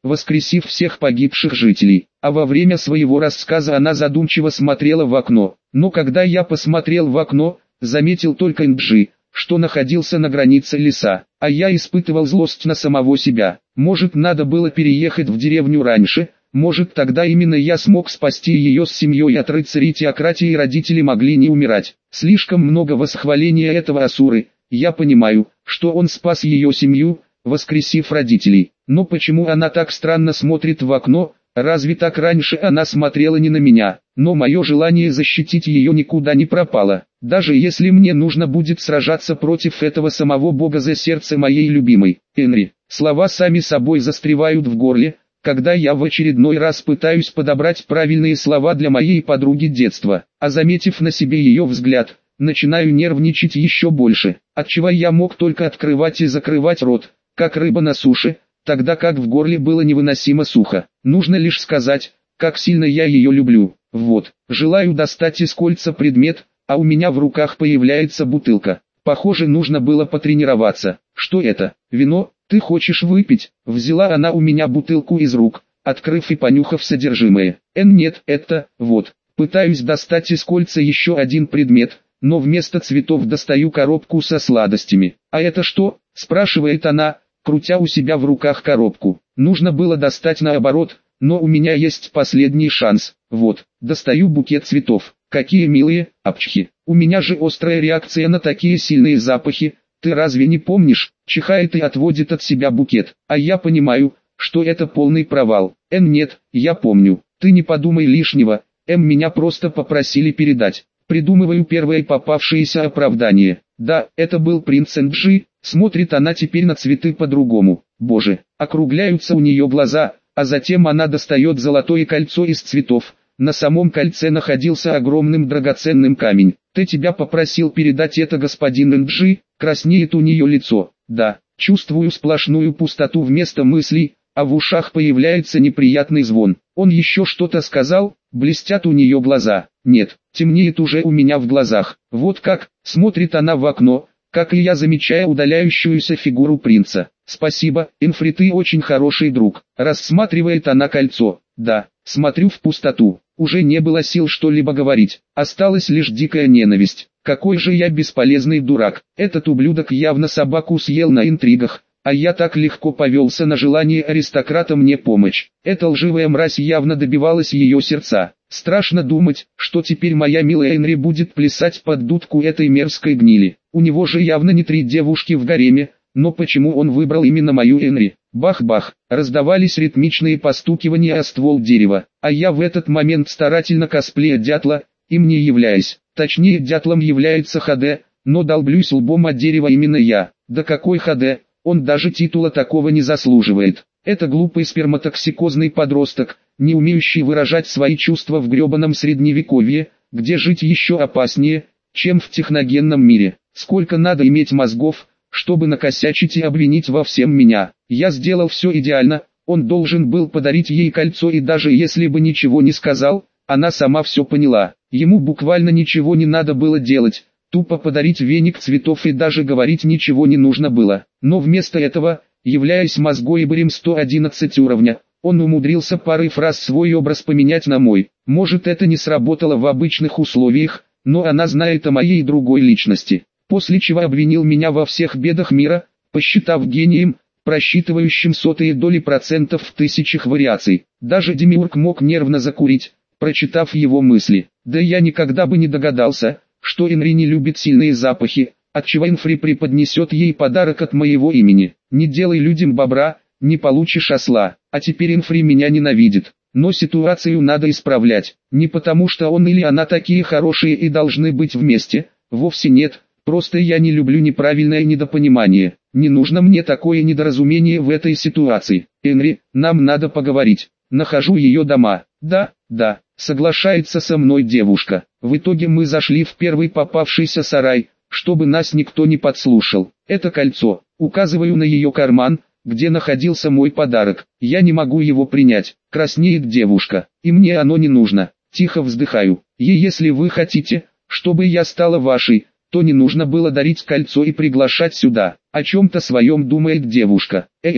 A: воскресив всех погибших жителей. А во время своего рассказа она задумчиво смотрела в окно. Но когда я посмотрел в окно, заметил только Энджи, что находился на границе леса, а я испытывал злость на самого себя. Может, надо было переехать в деревню раньше, может, тогда именно я смог спасти ее с семьей от рыцарей теократии и родители могли не умирать. Слишком много восхваления этого Асуры, я понимаю, что он спас ее семью, воскресив родителей. Но почему она так странно смотрит в окно? Разве так раньше она смотрела не на меня? Но мое желание защитить ее никуда не пропало. Даже если мне нужно будет сражаться против этого самого бога за сердце моей любимой, Энри. Слова сами собой застревают в горле, когда я в очередной раз пытаюсь подобрать правильные слова для моей подруги детства. А заметив на себе ее взгляд, начинаю нервничать еще больше. Отчего я мог только открывать и закрывать рот, как рыба на суше, тогда как в горле было невыносимо сухо. Нужно лишь сказать, как сильно я ее люблю. Вот, желаю достать из кольца предмет, а у меня в руках появляется бутылка. Похоже, нужно было потренироваться. Что это? Вино? Ты хочешь выпить? Взяла она у меня бутылку из рук, открыв и понюхав содержимое. Нет, это, вот. Пытаюсь достать из кольца еще один предмет, но вместо цветов достаю коробку со сладостями. А это что? Спрашивает она, крутя у себя в руках коробку. Нужно было достать наоборот, но у меня есть последний шанс. Вот, достаю букет цветов. Какие милые, апчхи. У меня же острая реакция на такие сильные запахи. Ты разве не помнишь? Чихает и отводит от себя букет. А я понимаю, что это полный провал. Нет, я помню. Ты не подумай лишнего. Меня просто попросили передать. Придумываю первое попавшееся оправдание. Да, это был принц Энджи. Смотрит она теперь на цветы по-другому. Боже, округляются у нее глаза, а затем она достает золотое кольцо из цветов. На самом кольце находился огромным драгоценным камень. Ты тебя попросил передать это господин Энджи? Краснеет у нее лицо. Да, чувствую сплошную пустоту вместо мыслей, а в ушах появляется неприятный звон. Он еще что-то сказал? Блестят у нее глаза. Нет, темнеет уже у меня в глазах. Вот как, смотрит она в окно, как и я, замечая удаляющуюся фигуру принца. Спасибо, Энфри, ты очень хороший друг. Рассматривает она кольцо. Да, смотрю в пустоту. Уже не было сил что-либо говорить. Осталась лишь дикая ненависть. Какой же я бесполезный дурак. Этот ублюдок явно собаку съел на интригах. А я так легко повелся на желание аристократа мне помочь. Эта лживая мразь явно добивалась ее сердца. Страшно думать, что теперь моя милая Энри будет плясать под дудку этой мерзкой гнили. У него же явно не 3 девушки в гареме, но почему он выбрал именно мою Энри? Бах-бах, раздавались ритмичные постукивания о ствол дерева, а я в этот момент старательно косплея дятла, им не являюсь. Точнее, дятлом является Хаде, но долблюсь лбом от дерева именно я. Да какой Хаде? Он даже титула такого не заслуживает. Это глупый сперматоксикозный подросток, не умеющий выражать свои чувства в гребаном средневековье, где жить еще опаснее, чем в техногенном мире. Сколько надо иметь мозгов, чтобы накосячить и обвинить во всем меня. Я сделал все идеально, он должен был подарить ей кольцо, и даже если бы ничего не сказал, она сама все поняла. Ему буквально ничего не надо было делать. Тупо подарить веник цветов, и даже говорить ничего не нужно было. Но вместо этого, являясь мозгоебарем 111 уровня, он умудрился парой фраз свой образ поменять на мой. Может, это не сработало в обычных условиях, но она знает о моей другой личности. После чего обвинил меня во всех бедах мира, посчитав гением, просчитывающим сотые доли процентов в тысячах вариаций. Даже Демиург мог нервно закурить, прочитав его мысли. Да я никогда бы не догадался, что Энри не любит сильные запахи, отчего Энфри преподнесет ей подарок от моего имени. Не делай людям бобра, не получишь осла. А теперь Энфри меня ненавидит. Но ситуацию надо исправлять. Не потому что он или она такие хорошие и должны быть вместе, вовсе нет. Просто я не люблю неправильное недопонимание. Не нужно мне такое недоразумение в этой ситуации. Энри, нам надо поговорить. Нахожу ее дома. Да, соглашается со мной девушка. В итоге мы зашли в первый попавшийся сарай, чтобы нас никто не подслушал. Это кольцо. Указываю на ее карман, где находился мой подарок. Я не могу его принять. Краснеет девушка. И мне оно не нужно. Тихо вздыхаю. И если вы хотите, чтобы я стала вашей, то не нужно было дарить кольцо и приглашать сюда. О чем-то своем думает девушка.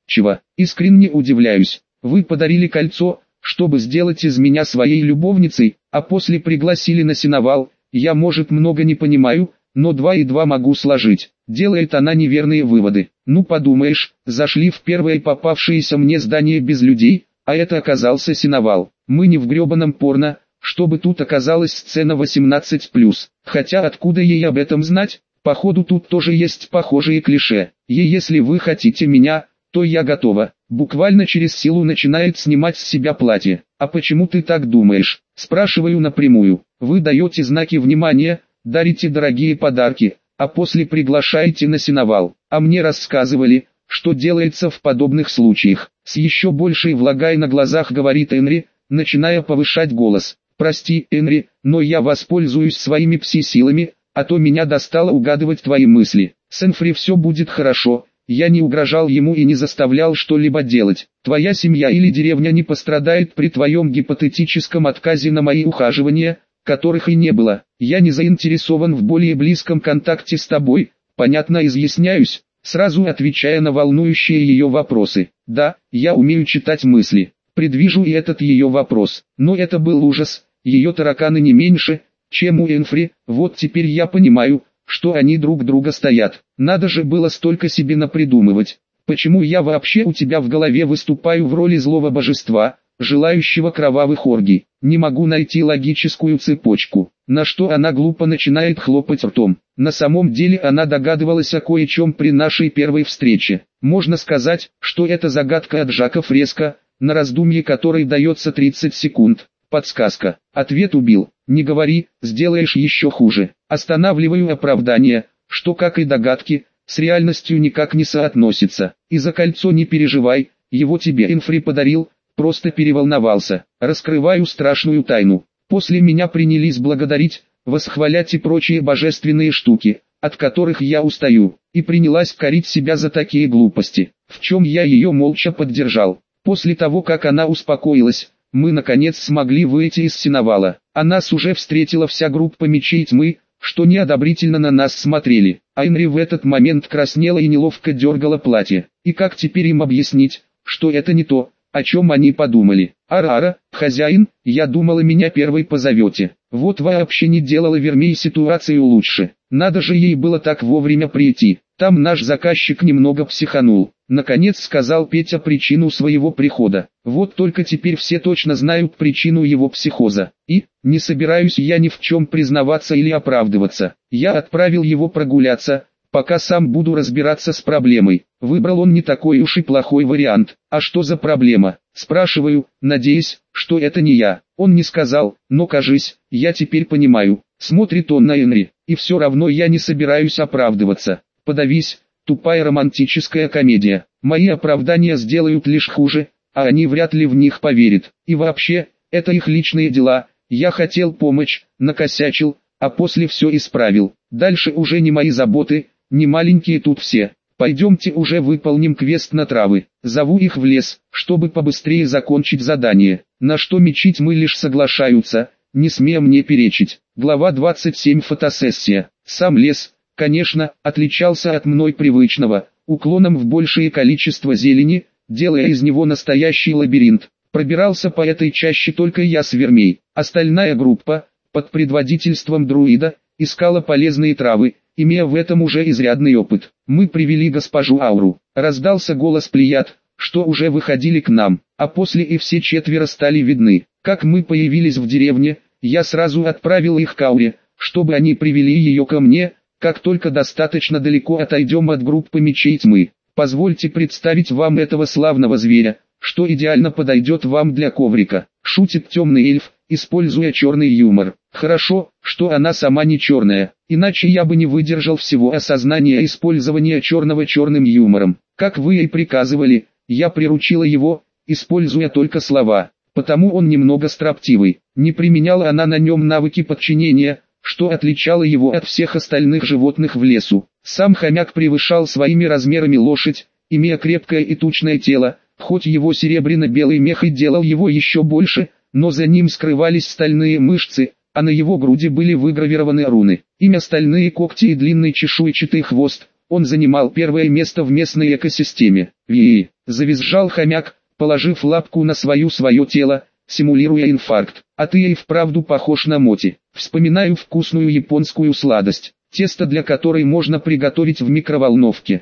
A: Чего? Искренне удивляюсь. Вы подарили кольцо, чтобы сделать из меня своей любовницей, а после пригласили на сеновал. Я, может, много не понимаю, но 2 и 2 могу сложить. Делает она неверные выводы. Ну подумаешь, зашли в первое попавшееся мне здание без людей, а это оказался сеновал. Мы не в гребаном порно, чтобы тут оказалась сцена 18+. Хотя откуда ей об этом знать? Походу тут тоже есть похожие клише. И если вы хотите меня, то я готова. Буквально через силу начинает снимать с себя платье. А почему ты так думаешь? Спрашиваю напрямую. Вы даете знаки внимания, дарите дорогие подарки, а после приглашаете на сеновал. А мне рассказывали, что делается в подобных случаях. С еще большей влагой на глазах говорит Энри, начиная повышать голос. Прости, Энри, но я воспользуюсь своими пси-силами, а то меня достало угадывать твои мысли. С Энфри все будет хорошо. Я не угрожал ему и не заставлял что-либо делать. Твоя семья или деревня не пострадает при твоем гипотетическом отказе на мои ухаживания, которых и не было. Я не заинтересован в более близком контакте с тобой, понятно изъясняюсь, сразу отвечая на волнующие ее вопросы. Да, я умею читать мысли. Предвижу и этот ее вопрос. Но это был ужас, ее тараканы не меньше, чем у Энфри. Вот теперь я понимаю, что они друг друга стоят. Надо же было столько себе напридумывать. Почему я вообще у тебя в голове выступаю в роли злого божества, желающего кровавых оргий? Не могу найти логическую цепочку. На что она глупо начинает хлопать ртом. На самом деле она догадывалась о кое-чем при нашей первой встрече. Можно сказать, что это загадка от Жака Фреско, на раздумье которой дается 30 секунд. Подсказка. Ответ убил. Не говори, сделаешь еще хуже. Останавливаю оправдание, что, как и догадки, с реальностью никак не соотносится. И за кольцо не переживай, его тебе Энфри подарил, просто переволновался. Раскрываю страшную тайну. После меня принялись благодарить, восхвалять и прочие божественные штуки, от которых я устаю, и принялась корить себя за такие глупости, в чем я ее молча поддержал. После того, как она успокоилась, мы наконец смогли выйти из сеновала, а нас уже встретила вся группа мечей тьмы, что неодобрительно на нас смотрели. А Энри в этот момент краснела и неловко дергала платье. И как теперь им объяснить, что это не то, о чем они подумали? Ара-ара, хозяин, я думала, меня первой позовете. Вот вообще не делала Вермей ситуацию лучше. Надо же ей было так вовремя прийти. Там наш заказчик немного психанул. Наконец сказал Петя причину своего прихода. Вот только теперь все точно знают причину его психоза. И, не собираюсь я ни в чем признаваться или оправдываться. Я отправил его прогуляться, пока сам буду разбираться с проблемой. Выбрал он не такой уж и плохой вариант. А что за проблема? Спрашиваю, надеясь, что это не я. Он не сказал, но кажись, я теперь понимаю. Смотрит он на Энри, и все равно я не собираюсь оправдываться. Подавись, тупая романтическая комедия. Мои оправдания сделают лишь хуже, а они вряд ли в них поверят. И вообще, это их личные дела. Я хотел помочь, накосячил, а после все исправил. Дальше уже не мои заботы, не маленькие тут все. Пойдемте уже выполним квест на травы. Зову их в лес, чтобы побыстрее закончить задание. На что мечи тьмы лишь соглашаются, не смея мне перечить. Глава 27. Фотосессия. Сам лес, конечно, отличался от мной привычного, уклоном в большее количество зелени, делая из него настоящий лабиринт. Пробирался по этой чаще только я с Вермей. Остальная группа, под предводительством друида, искала полезные травы, имея в этом уже изрядный опыт. Мы привели госпожу Ауру. Раздался голос Плеяд, что уже выходили к нам, а после и все четверо стали видны. Как мы появились в деревне, я сразу отправил их к Ауре, чтобы они привели ее ко мне, как только достаточно далеко отойдем от группы мечей тьмы. Позвольте представить вам этого славного зверя, что идеально подойдет вам для коврика. Шутит темный эльф, используя черный юмор. Хорошо, что она сама не черная, иначе я бы не выдержал всего осознания использования черного черным юмором. Как вы и приказывали, я приручила его, используя только слова, потому он немного строптивый. Не применяла она на нем навыки подчинения, что отличало его от всех остальных животных в лесу. Сам хомяк превышал своими размерами лошадь, имея крепкое и тучное тело, хоть его серебряно-белый мех и делал его еще больше, но за ним скрывались стальные мышцы, а на его груди были выгравированы руны. Имя стальные когти и длинный чешуйчатый хвост, он занимал первое место в местной экосистеме. Ви, завизжал хомяк, положив лапку на свое тело, симулируя инфаркт. А ты и вправду похож на Моти. Вспоминаю вкусную японскую сладость, тесто для которой можно приготовить в микроволновке.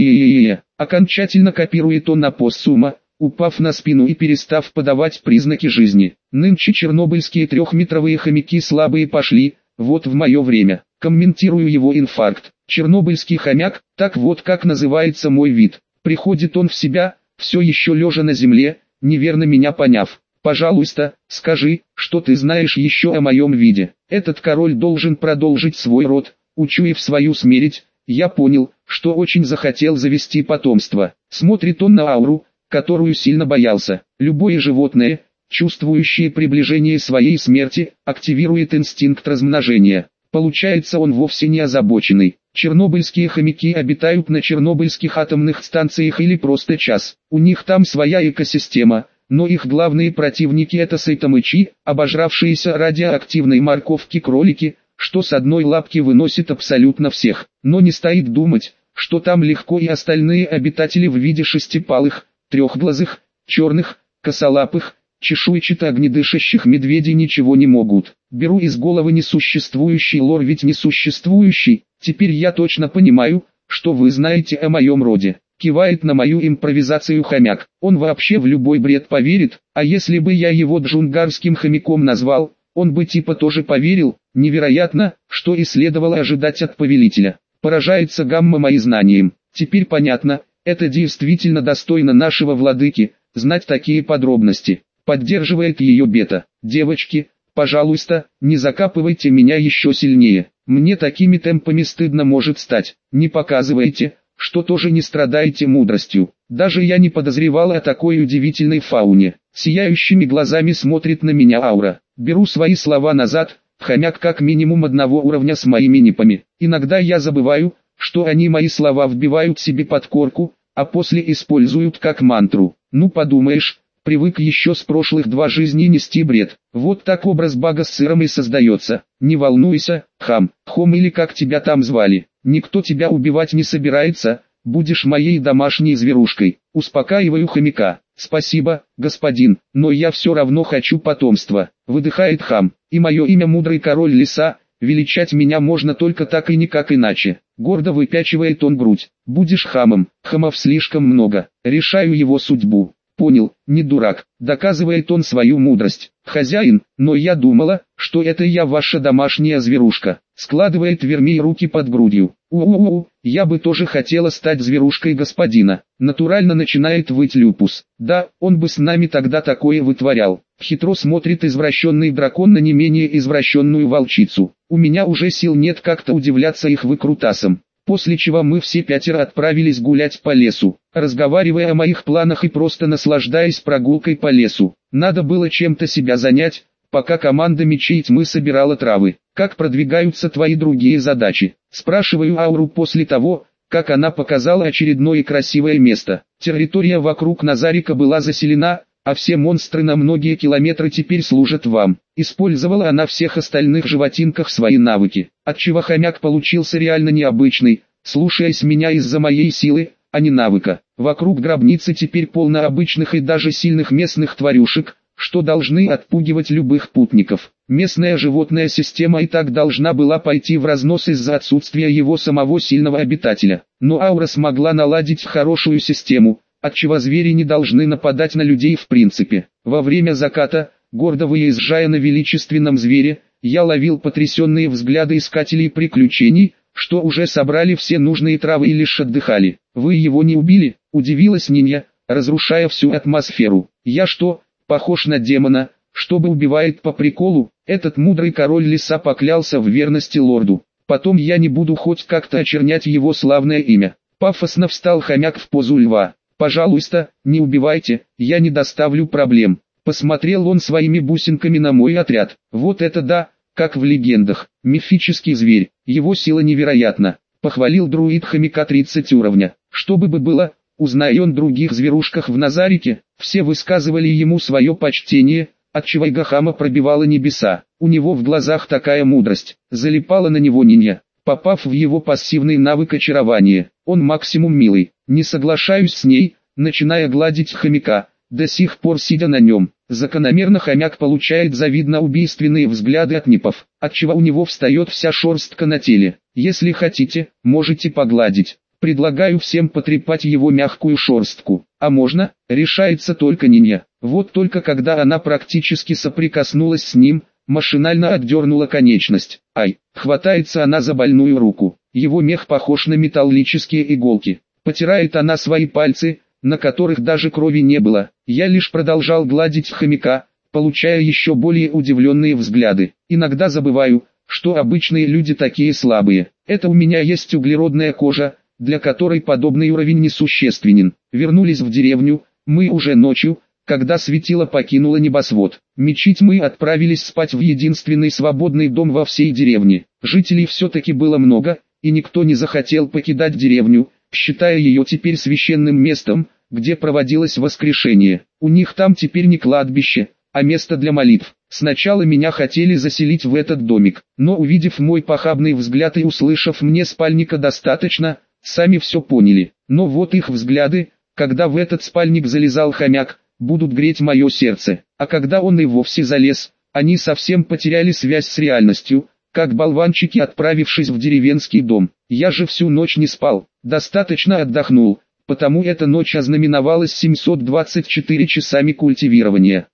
A: Окончательно копирует он опоссума, упав на спину и перестав подавать признаки жизни. Нынче чернобыльские трехметровые хомяки слабые пошли, вот в мое время. Комментирую его инфаркт. Чернобыльский хомяк, так вот как называется мой вид. Приходит он в себя, все еще лежа на земле, неверно меня поняв. Пожалуйста, скажи, что ты знаешь еще о моем виде. Этот король должен продолжить свой род. Учуяв свою смерть, я понял, что очень захотел завести потомство. Смотрит он на ауру, которую сильно боялся. Любое животное, чувствующее приближение своей смерти, активирует инстинкт размножения. Получается, он вовсе не озабоченный. Чернобыльские хомяки обитают на чернобыльских атомных станциях или просто час. У них там своя экосистема, но их главные противники это сайтамычи, обожравшиеся радиоактивной морковки кролики, что с одной лапки выносит абсолютно всех. Но не стоит думать, что там легко и остальные обитатели в виде шестипалых, трехглазых, черных, косолапых, чешуйчато-огнедышащих медведей ничего не могут. Беру из головы несуществующий лор, ведь несуществующий. Теперь я точно понимаю, что вы знаете о моем роде. Кивает на мою импровизацию хомяк. Он вообще в любой бред поверит, а если бы я его джунгарским хомяком назвал, он бы типа тоже поверил. Невероятно, что и следовало ожидать от повелителя. Поражается гамма моим знаниям. Теперь понятно, это действительно достойно нашего владыки, знать такие подробности. Поддерживает ее бета. Девочки, пожалуйста, не закапывайте меня еще сильнее. Мне такими темпами стыдно может стать. Не показывайте, что тоже не страдаете мудростью. Даже я не подозревала о такой удивительной фауне. Сияющими глазами смотрит на меня аура. Беру свои слова назад, хомяк как минимум одного уровня с моими нипами. Иногда я забываю, что они мои слова вбивают себе под корку, а после используют как мантру. Ну подумаешь, привык еще с прошлых 2 жизней нести бред. Вот так образ бага с сыром и создается. Не волнуйся, хам, хом или как тебя там звали. Никто тебя убивать не собирается, будешь моей домашней зверушкой. Успокаиваю хомяка. Спасибо, господин, но я все равно хочу потомства. Выдыхает хам. И мое имя мудрый король леса, величать меня можно только так и никак иначе. Гордо выпячивает он грудь. Будешь хамом, хамов слишком много. Решаю его судьбу. Понял, не дурак, доказывает он свою мудрость. Хозяин, но я думала, что это я ваша домашняя зверушка. Складывает Вермей руки под грудью. Я бы тоже хотела стать зверушкой господина. Натурально начинает выть Люпус. Да, он бы с нами тогда такое вытворял. Хитро смотрит извращенный дракон на не менее извращенную волчицу. У меня уже сил нет как-то удивляться их выкрутасам. После чего мы все 5 отправились гулять по лесу, разговаривая о моих планах и просто наслаждаясь прогулкой по лесу. Надо было чем-то себя занять, пока команда мечей тьмы собирала травы. Как продвигаются твои другие задачи? Спрашиваю ауру после того, как она показала очередное красивое место. Территория вокруг Назарика была заселена, а все монстры на многие километры теперь служат вам. Использовала она всех остальных животинках свои навыки, отчего хомяк получился реально необычный, слушаясь меня из-за моей силы, а не навыка. Вокруг гробницы теперь полно обычных и даже сильных местных тварюшек, что должны отпугивать любых путников. Местная животная система и так должна была пойти в разнос из-за отсутствия его самого сильного обитателя. Но аура смогла наладить хорошую систему, отчего звери не должны нападать на людей в принципе. Во время заката, гордо выезжая на величественном звере, я ловил потрясенные взгляды искателей приключений, что уже собрали все нужные травы и лишь отдыхали. «Вы его не убили?» – удивилась Нинья, разрушая всю атмосферу. «Я что, похож на демона, чтобы убивает по приколу?» Этот мудрый король леса поклялся в верности лорду. «Потом я не буду хоть как-то очернять его славное имя». Пафосно встал хомяк в позу льва. «Пожалуйста, не убивайте, я не доставлю проблем». Посмотрел он своими бусинками на мой отряд. Вот это да, как в легендах. Мифический зверь, его сила невероятна. Похвалил друид хомяка 30 уровня. Что бы было, узнай он других зверушках в Назарике, все высказывали ему свое почтение, отчего Игахама пробивала небеса. У него в глазах такая мудрость. Залипала на него Нинья. попав в его пассивный навык очарования. Он максимум милый. Не соглашаюсь с ней, начиная гладить хомяка, до сих пор сидя на нем. Закономерно хомяк получает завидно убийственные взгляды от Нипов, отчего у него встает вся шерстка на теле. Если хотите, можете погладить. Предлагаю всем потрепать его мягкую шерстку. А можно? Решается только Ниня. Вот только когда она практически соприкоснулась с ним, машинально отдернула конечность. Ай, хватается она за больную руку. Его мех похож на металлические иголки. Потирает она свои пальцы, на которых даже крови не было. Я лишь продолжал гладить хомяка, получая еще более удивленные взгляды. Иногда забываю, что обычные люди такие слабые. Это у меня есть углеродная кожа, для которой подобный уровень несущественен. Вернулись в деревню, мы уже ночью, когда светило покинуло небосвод. Мечить мы отправились спать в единственный свободный дом во всей деревне. Жителей все-таки было много, и никто не захотел покидать деревню, считая ее теперь священным местом, где проводилось воскрешение. У них там теперь не кладбище, а место для молитв. Сначала меня хотели заселить в этот домик, но увидев мой похабный взгляд и услышав мне спальника достаточно, сами все поняли. Но вот их взгляды, когда в этот спальник залезал хомяк, будут греть мое сердце. А когда он и вовсе залез, они совсем потеряли связь с реальностью, как болванчики, отправившись в деревенский дом. Я же всю ночь не спал, достаточно отдохнул, потому эта ночь ознаменовалась 724 часами культивирования.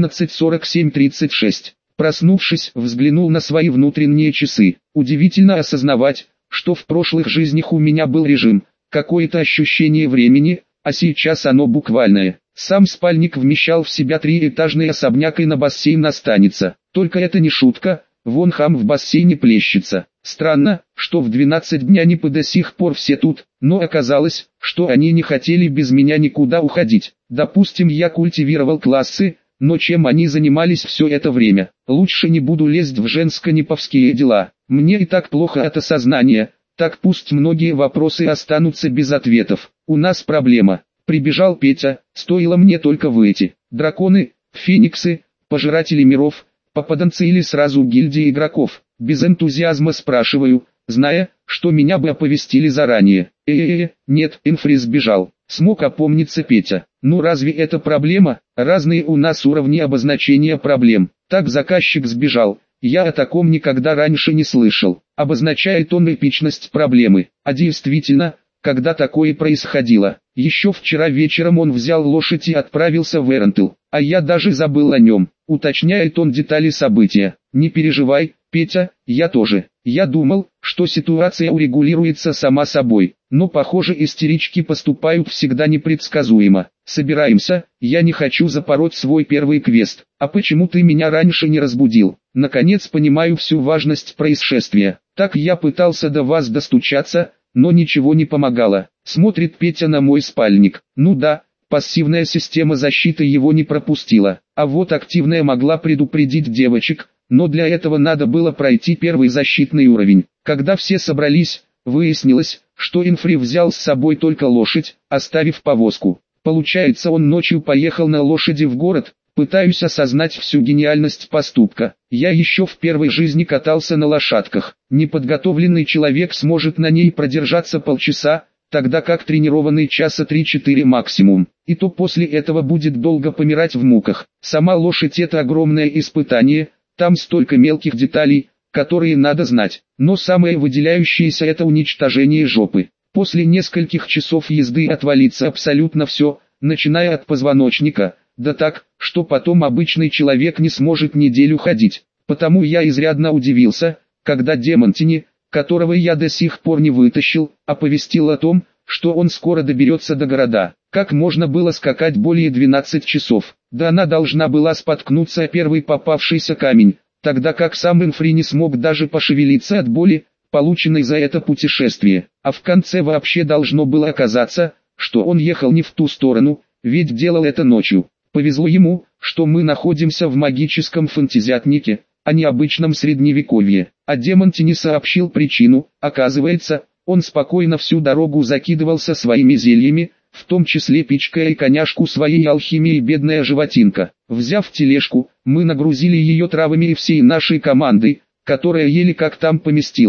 A: 11:47:36. Проснувшись, взглянул на свои внутренние часы. Удивительно осознавать, что в прошлых жизнях у меня был режим, какое-то ощущение времени, а сейчас оно буквальное. Сам спальник вмещал в себя триэтажный особняк и на бассейн настанется. Только это не шутка, вон хам в бассейне плещется. Странно, что в 12 дня они до сих пор все тут, но оказалось, что они не хотели без меня никуда уходить. Допустим, я культивировал классы, но чем они занимались все это время? Лучше не буду лезть в женско-неповские дела. Мне и так плохо от осознания, так пусть многие вопросы останутся без ответов. У нас проблема. Прибежал Петя, стоило мне только выйти. Драконы, фениксы, пожиратели миров, попаданцы или сразу гильдия игроков. Без энтузиазма спрашиваю, зная, что меня бы оповестили заранее. Нет, Энфри сбежал. Смог опомниться Петя. Ну разве это проблема? Разные у нас уровни обозначения проблем. Так заказчик сбежал. Я о таком никогда раньше не слышал. Обозначает он эпичность проблемы. А действительно, когда такое происходило? Еще вчера вечером он взял лошадь и отправился в Эрентел, а я даже забыл о нем. Уточняет он детали события. Не переживай, Петя, я тоже. Я думал, что ситуация урегулируется сама собой, но похоже истерички поступают всегда непредсказуемо. Собираемся, я не хочу запороть свой первый квест. А почему ты меня раньше не разбудил? Наконец понимаю всю важность происшествия. Так я пытался до вас достучаться, но ничего не помогало. Смотрит Петя на мой спальник. Ну да, пассивная система защиты его не пропустила. А вот активная могла предупредить девочек, но для этого надо было пройти первый защитный уровень. Когда все собрались, выяснилось, что Энфри взял с собой только лошадь, оставив повозку. Получается, он ночью поехал на лошади в город. Пытаюсь осознать всю гениальность поступка. Я еще в первой жизни катался на лошадках. Неподготовленный человек сможет на ней продержаться полчаса, тогда как тренированный часа 3-4 максимум. И то после этого будет долго помирать в муках. Сама лошадь — это огромное испытание, там столько мелких деталей, которые надо знать. Но самое выделяющееся — это уничтожение жопы. После нескольких часов езды отвалится абсолютно все, начиная от позвоночника, да так, что потом обычный человек не сможет неделю ходить. Потому я изрядно удивился, когда Демонтини, которого я до сих пор не вытащил, оповестил о том, что он скоро доберется до города. Как можно было скакать более 12 часов? Да она должна была споткнуться о первый попавшийся камень, тогда как сам Энфри не смог даже пошевелиться от боли, полученной за это путешествие. А в конце вообще должно было оказаться, что он ехал не в ту сторону, ведь делал это ночью. Повезло ему, что мы находимся в магическом фэнтезиатнике, а не обычном средневековье. А Демонтини сообщил причину. Оказывается, он спокойно всю дорогу закидывался своими зельями, в том числе пичкая и коняшку своей алхимией бедная животинка. Взяв тележку, мы нагрузили ее травами и всей нашей командой, которая еле как там поместилась.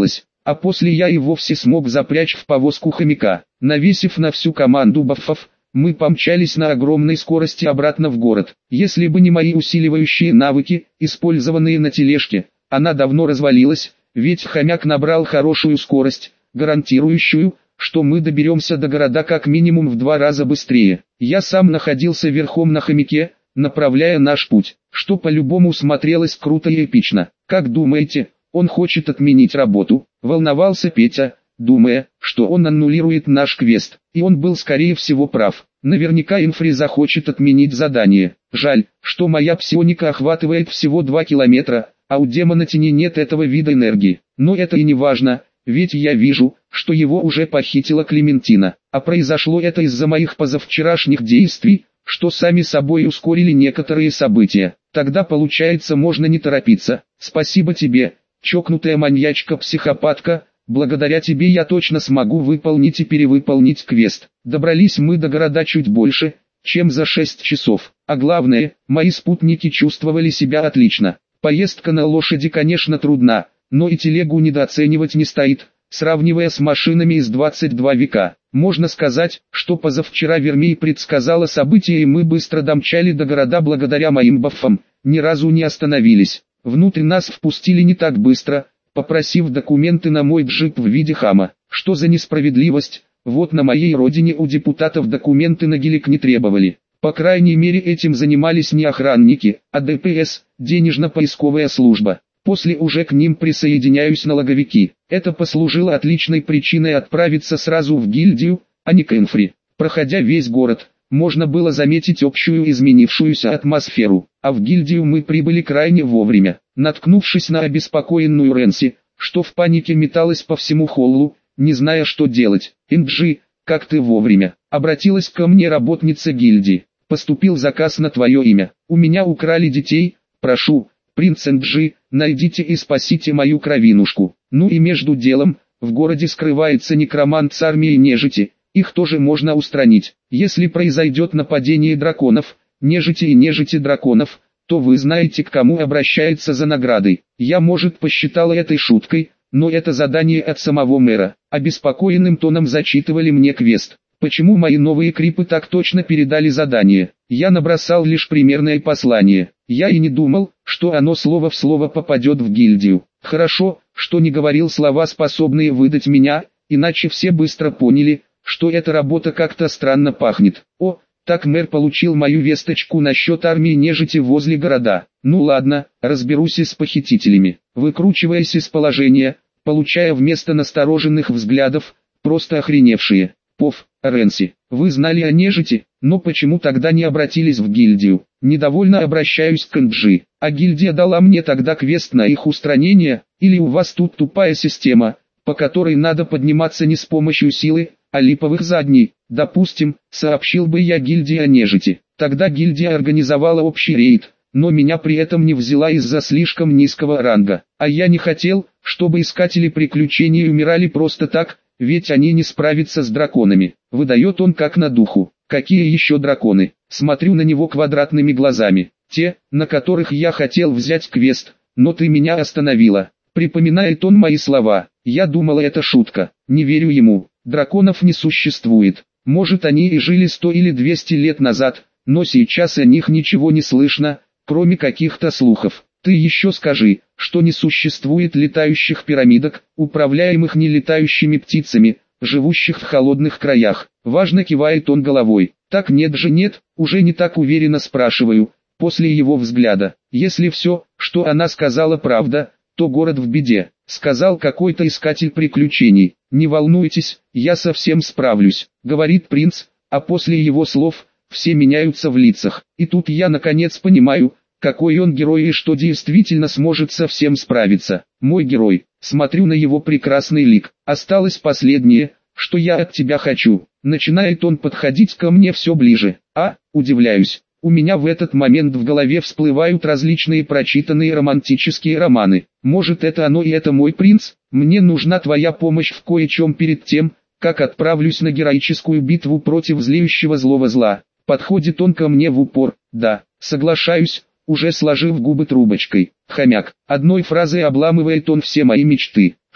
A: а после я и вовсе смог запрячь в повозку хомяка. Навесив на всю команду баффов, мы помчались на огромной скорости обратно в город. Если бы не мои усиливающие навыки, использованные на тележке, она давно развалилась, ведь хомяк набрал хорошую скорость, гарантирующую, что мы доберемся до города как минимум в 2 раза быстрее. Я сам находился верхом на хомяке, направляя наш путь, что по-любому смотрелось круто и эпично. «Как думаете, он хочет отменить работу?» — волновался Петя, думая, что он аннулирует наш квест. И он был скорее всего прав. Наверняка Инфри захочет отменить задание. Жаль, что моя псионика охватывает всего 2 километра, а у демона тени нет этого вида энергии. Но это и не важно, ведь я вижу, что его уже похитила Клементина. А произошло это из-за моих позавчерашних действий, что сами собой ускорили некоторые события. Тогда получается можно не торопиться. Спасибо тебе, чокнутая маньячка-психопатка. Благодаря тебе я точно смогу выполнить и перевыполнить квест. Добрались мы до города чуть больше, чем за 6 часов. А главное, мои спутники чувствовали себя отлично. Поездка на лошади, конечно, трудна, но и телегу недооценивать не стоит, сравнивая с машинами из 22 века. Можно сказать, что позавчера Вермей предсказала события, и мы быстро домчали до города благодаря моим баффам, ни разу не остановились. Внутрь нас впустили не так быстро, попросив документы на мой джип в виде хама. Что за несправедливость, вот на моей родине у депутатов документы на гелик не требовали. По крайней мере этим занимались не охранники, а ДПС, денежно-поисковая служба. После уже к ним присоединяюсь налоговики. Это послужило отличной причиной отправиться сразу в гильдию, а не к Инфри. Проходя весь город, можно было заметить общую изменившуюся атмосферу, а в гильдию мы прибыли крайне вовремя. Наткнувшись на обеспокоенную Рэнси, что в панике металась по всему холлу, не зная что делать. «Инджи, как ты вовремя!» Обратилась ко мне работница гильдии. «Поступил заказ на твое имя. У меня украли детей, прошу, принц Инджи, найдите и спасите мою кровинушку». Ну и между делом, в городе скрывается некромант с армией нежити, их тоже можно устранить. Если произойдет нападение драконов, нежити и нежити драконов, то вы знаете, к кому обращается за наградой. Я, может, посчитала этой шуткой, но это задание от самого мэра. Обеспокоенным тоном зачитывали мне квест. Почему мои новые крипы так точно передали задание? Я набросал лишь примерное послание. Я и не думал, что оно слово в слово попадет в гильдию. Хорошо, что не говорил слова, способные выдать меня, иначе все быстро поняли, что эта работа как-то странно пахнет. О, так мэр получил мою весточку насчет армии нежити возле города. Ну ладно, разберусь и с похитителями. Выкручиваясь из положения, получая вместо настороженных взглядов, просто охреневшие. Пов, Рэнси, вы знали о нежити, но почему тогда не обратились в гильдию? Недовольно обращаюсь к Инджи. А гильдия дала мне тогда квест на их устранение, или у вас тут тупая система, по которой надо подниматься не с помощью силы, а липовых задней? Допустим, сообщил бы я гильдии о нежити. Тогда гильдия организовала общий рейд, но меня при этом не взяла из-за слишком низкого ранга. А я не хотел, чтобы искатели приключений умирали просто так, ведь они не справятся с драконами. Выдает он как на духу. Какие еще драконы? Смотрю на него квадратными глазами. Те, на которых я хотел взять квест, но ты меня остановила. Припоминает он мои слова. Я думала, это шутка. Не верю ему. Драконов не существует. Может, они и жили 100 или 200 лет назад, но сейчас о них ничего не слышно, кроме каких-то слухов. Ты еще скажи, что не существует летающих пирамидок, управляемых нелетающими птицами, живущих в холодных краях. Важно кивает он головой. Так нет же нет, уже не так уверенно спрашиваю, после его взгляда. Если все, что она сказала, правда, то город в беде, сказал какой-то искатель приключений. Не волнуйтесь, я совсем справлюсь, говорит принц, а после его слов, все меняются в лицах. И тут я наконец понимаю, какой он герой и что действительно сможет со всем справиться. Мой герой, смотрю на его прекрасный лик. Осталось последнее, что я от тебя хочу. Начинает он подходить ко мне все ближе. Удивляюсь. У меня в этот момент в голове всплывают различные прочитанные романтические романы. Может, это оно и это мой принц? Мне нужна твоя помощь в кое-чем перед тем, как отправлюсь на героическую битву против злеющего злого зла. Подходит он ко мне в упор. Да, соглашаюсь, уже сложив губы трубочкой. Хомяк. Одной фразой обламывает он все мои мечты. Что?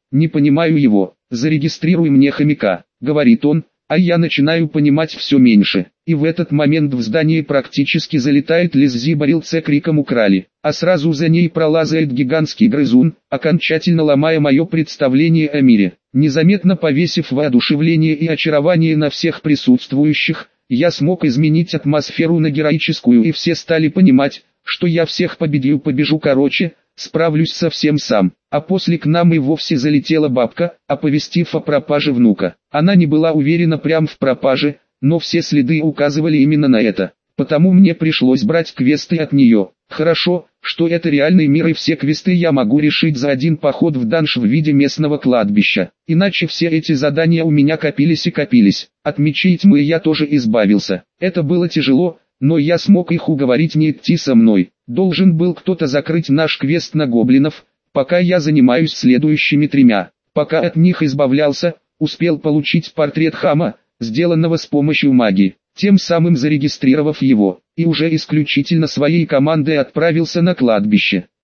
A: Не понимаю его. Зарегистрируй мне хомяка, говорит он, а я начинаю понимать все меньше. И в этот момент в здании практически залетает Лиззи Барилце криком «Украли!», а сразу за ней пролазает гигантский грызун, окончательно ломая мое представление о мире. Незаметно повесив воодушевление и очарование на всех присутствующих, я смог изменить атмосферу на героическую, и все стали понимать, что я всех побежу короче, справлюсь совсем сам. А после к нам и вовсе залетела бабка, оповестив о пропаже внука. Она не была уверена прям в пропаже, но все следы указывали именно на это. Потому мне пришлось брать квесты от нее. Хорошо, что это реальный мир, и все квесты я могу решить за один поход в данж в виде местного кладбища. Иначе все эти задания у меня копились и копились. От мечей тьмы я тоже избавился. Это было тяжело, но я смог их уговорить не идти со мной. Должен был кто-то закрыть наш квест на гоблинов, пока я занимаюсь следующими тремя. Пока от них избавлялся, успел получить портрет хама, сделанного с помощью магии, тем самым зарегистрировав его, и уже исключительно своей командой отправился на кладбище.